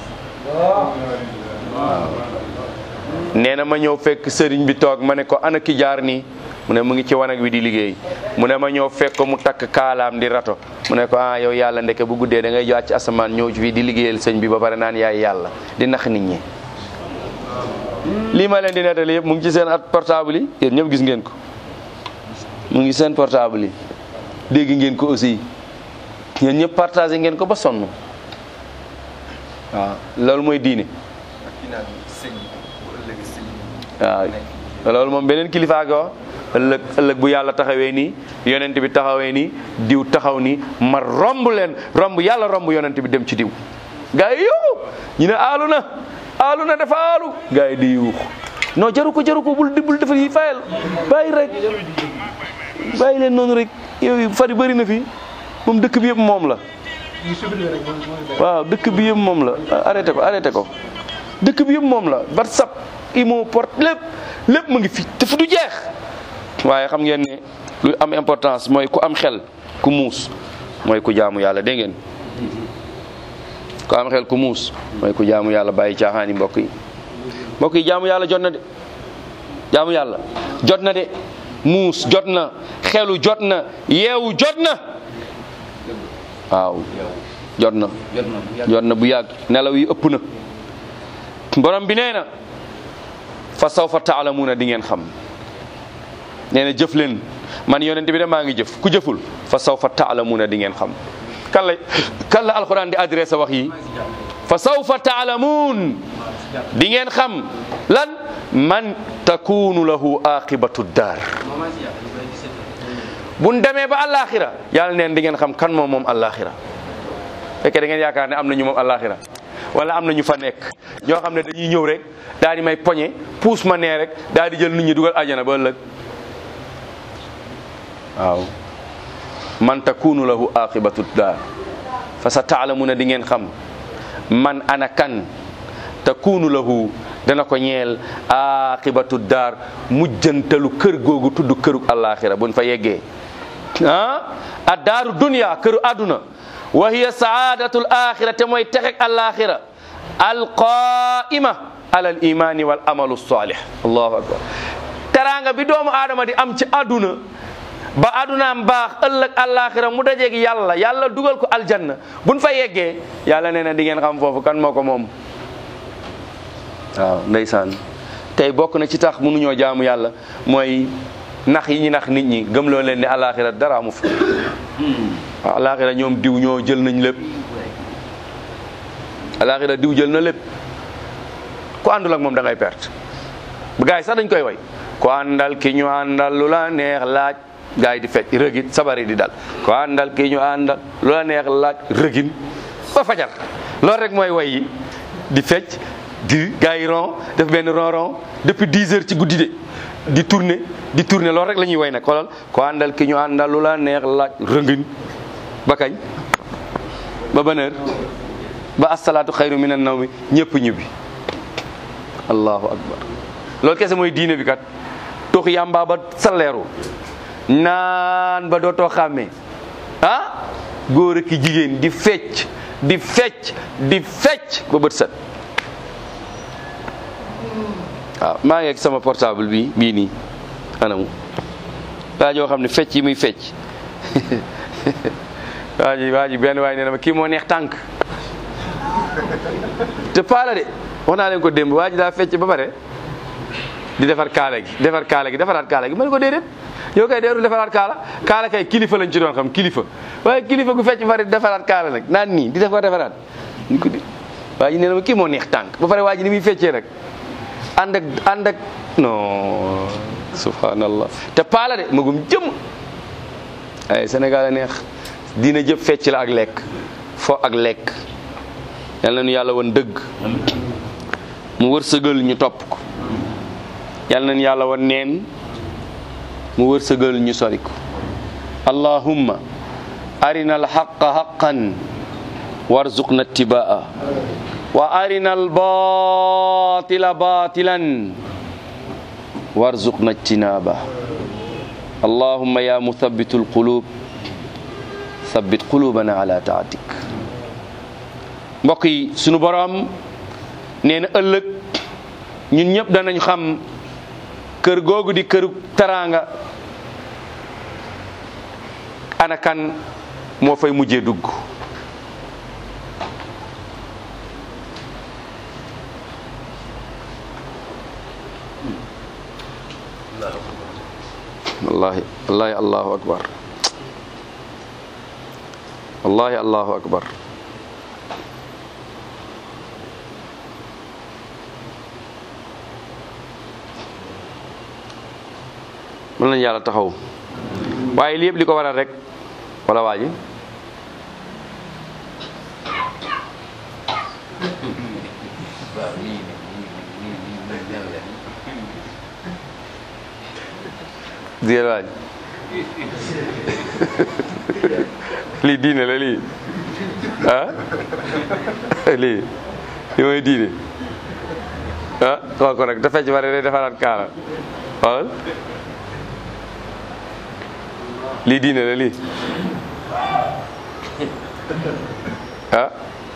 nee na ma ñëw fekk sëriñ bi toog ma ne ko ana ki jaar nii mu ne mu ngi ci wanag wi di liggéey mu ne ma ñëw fekk ko mu takk kaalaam di rato mu ne ko ah yow yàlla ndeke bu guddee da ngay wàcc asamaan ñëw fii di liggéeyal sëñ bi ba pare naan yaay yàlla di nax nit ñi. lii ma leen di nettali yëpp mu ngi ci seen at portable yi yéen ñëpp gis ngeen ko mu ngi seen portable yi dégg ngeen ko aussi yéen ñëpp partagé ngeen ko ba sonn waaw loolu mooy diine. waaw loolu moom beneen kilifa ga ëllëg ëllëg bu yàlla taxawee nii yonent bi taxawee nii diw taxaw nii ma romb leen romb yàlla romb yonent bi dem ci diw gaa yi yow ñu ne aalu na aalu na dafa aalu gaa yi di yuux non jaru ko jaru ko bul bul dafa yi fayal bàyyi rek bàyyi leen noonu rek yow fari bëri na fi moom dëkk bi yëpp moom la waaw dëkk bi yëpp moom la arrêté ko arrêté ko dëkk bi yëpp moom la WhatsApp imo porte lépp lépp mu ngi fi te fu du jeex waaye xam ngeen ne lu am importance mooy ku am xel ku muus mooy ku jaamu yàlla dégg ngeen ku am xel ku muus mooy ku jaamu yàlla bàyyi caaxaan yi mbokk yi mbokk yi jaamu yàlla jot na de jaamu yàlla jot na de muus jot na xelu jot na yeewu jot na waaw jot na jot na bu yàgg nelaw yi ëpp na borom bi nee na fa sawfa taalamuuna di ngeen xam nee na jëf leen man yonent bi de maa ngi jëf ku jëful fa sawfa taalamuuna di ngeen xam kan la kan la alquran di adressé wax yi fa sawfa taalamuun di ngeen xam lan man takunu lahu aqibatu daar buñ demee ba àllaaxira yàlla neen di ngeen xam kan moom moom àllaaxira fekkee da ngeen yaakaar ne am na ñu moom àllaaxira wala am na ñu fa nekk ñoo xam ne dañuy ñëw rek daal di may poñe puus ma nee rek daal di jël nit ñi dugal ajana ba ëllëg waaw man takunu lahu aqibatu daar fa sa taalamuna di ngeen xam man ana kan takunu lahu dana ko ñeel aqibatu daar mujjantalu kër googu tudd këru àllaaxira buñ fa yeggee ah a daaru dunya këru àdduna wa hiya saadatul axira te mooy texek àllaaxira alqaima ala al imani wal amalu salih allahu akbar teraanga bi doomu aadama di am ci àdduna ba àddunaam baax ëllëg àllaaxira mu dajeeg yàlla yàlla dugal ko aljanna buñ fa yeggee yàlla nee na di ngeen xam foofu kan moo ko moom waaw ndeysaan tey bokk na ci tax mënuñoo jaamu yàlla mooy nax yi ñu nax nit ñi gëmloo leen ne àllaaxira dara amu fa waaw àllaaxira ñoom diw ñoo jël nañ lépp àllaaxira diw jël na lépp ku àndul ak moom da ngay perte bu gars yi sax dañ koy way ku àndal ki ñu àndal lu la neex laaj gars yi di fecc rëgin sabari di dal ku àndal ki ñu àndal lu la neex laaj rëgin ba fajar loolu rek mooy way yi di fecc di gars yi ron def benn ron ron depuis dix heures ci guddi de di tourner di tourner loolu rek la ñuy way nag xoolal ku àndal ki ñu àndal lu la neex laaj rëgin ba kañ ba ban heure ba asalaatu xayru minan nawmi ñëpp ñibbi allahu akbar loolu kese mooy diine bi kat tox yàmbaa ba salleeru naan ba dootoo xàmmee ah góor ak jigéen di fecc di fecc di fecc ba bët set waaw maa ngi ak sama portable bi bii nii anamu waa joo xam ne fecc yi muy fecc waa ji waa ji benn waay nee na ma kii moo neex tànk te paala de wax naa leen ko démb waa ji daa fecc ba pare di defar kaala gi defar kaala gi defaraat kaala gi ma ne ko déedéet yow kay deeru defaraat kaala kaala kay kilifa lañ ci doon xam kilifa waaye kilifa gu fecc ba pare defaraat kaala nag naan nii di def ko defaraat ñu ko di waa ji nee na ma kii moo neex tànk ba pare waa ji ni muy feccee nag ànd ak ànd ak non subhanallah te paala de magum jëm ay Sénégal a neex diina jëpp fecc la ak lekk fo ak lekk yal na nu yàlla woon dëgg mu wërsëgal ñu topp ko yal na nu yàlla woon neen mu wërsëgal ñu sori ko allahumma arina alxaqa xaqan warzuqna ittibaa wa arina albatila batilan warzuqna ijtinaba allahumma ya muthabbitu alqulub thabbit qulubana ala taatik mbokk yi sunu borom nee na ëllëg ñun ñëpp danañ xam kër googu di këru teraanga ana kan moo fay mujjee dugg wallahi wallahi allahu akbar wallahi allahu akbar mën nañu yàlla taxaw waaye lii yëpp li ko waral rek wala waa ji diir waa ji lii diine la lii ah lii li mooy diine ah xool ko rek te fecc bare day defaraat kaala xool lii diine la lii ah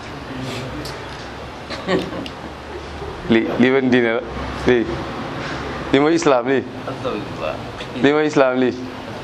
lii lii ban diine la lii lii mooy islam lii lii mooy islam lii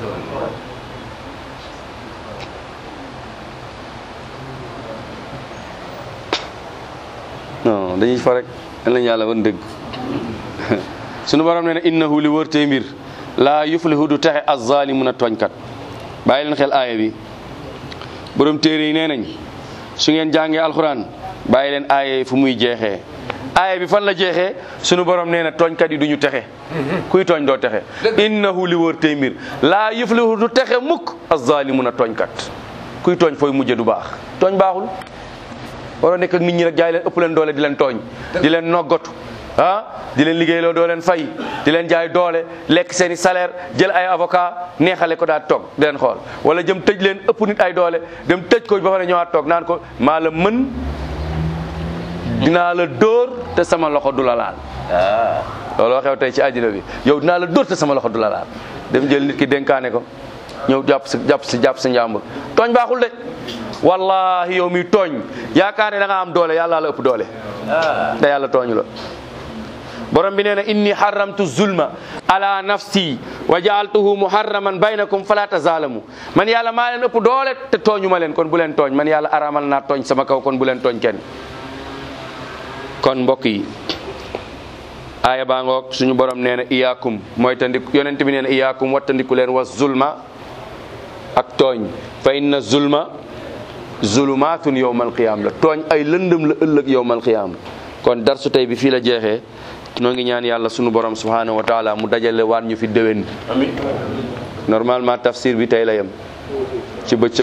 non dañuy fa rek dañ lañu yàlla wan dëgg sunu borom nee na innahu li wër tey mbir laa yuflihu du texe az-zalimuna tooñkat bàyyi leen xel aaya bi borom téere yi nee nañ su ngeen jàngee alxuraan bàyyi leen aaya yi fu muy jeexee aaya bi fan la jeexee sunu borom nee na tooñkat yi du ñu texe kuy tooñ doo texe innahu li wër tey mbir laa yuflihu du texe mukk az-zalimuna tooñkat kuy tooñ fooy mujje du baax tooñ baaxul waroo nekk ak nit ñi rek jaay leen ëpp leen doole di leen tooñ di leen noggatu ah di leen liggéeyloo doo leen fay di leen jaay doole lekk seen i salaire jël ay avocat neexale ko daal toog di leen xool wala jëm tëj leen ëpp nit ay doole dem tëj ko ba pare ñëwaat toog naan ko maa la mën dinaa la dóor te sama loxo du la laal looloo xew tey ci àddina bi yow dinaa la dóor te sama loxo du la laal dem jël nit ki dénkaane ko ñëw jàpp si jàpp si jàpp si njàmbur tooñ baaxul de wallahi yow mi tooñ yaakaar ne da nga am doole yàlla la ëpp doole te yàlla tooñu la borom bi nee na inni haramtu zulma ala nafsi wa jaaltuhu muharraman baynakum fala tazalamu man yàlla maa leen ëpp doole te tooñu ma leen kon bu leen tooñ man yàlla aramal naa tooñ sama kaw kon bu leen tooñ kenn kon mbokk yi aaya baa ngoog suñu borom nee na iyaakum mooy tandik yonent bi nee na iyaakum wattandiku leen wa zulma ak tooñ fa inna zulma zulumaatun yawmal qiyaam la tooñ ay lëndëm la ëllëg yawmal qiyaam kon darsu tey bi fii la jeexee noo ngi ñaan yàlla sunu borom subhanahu wa taala mu dajale waat ñu fi déwén normalement tafsir bi tey la yem ci bëccëg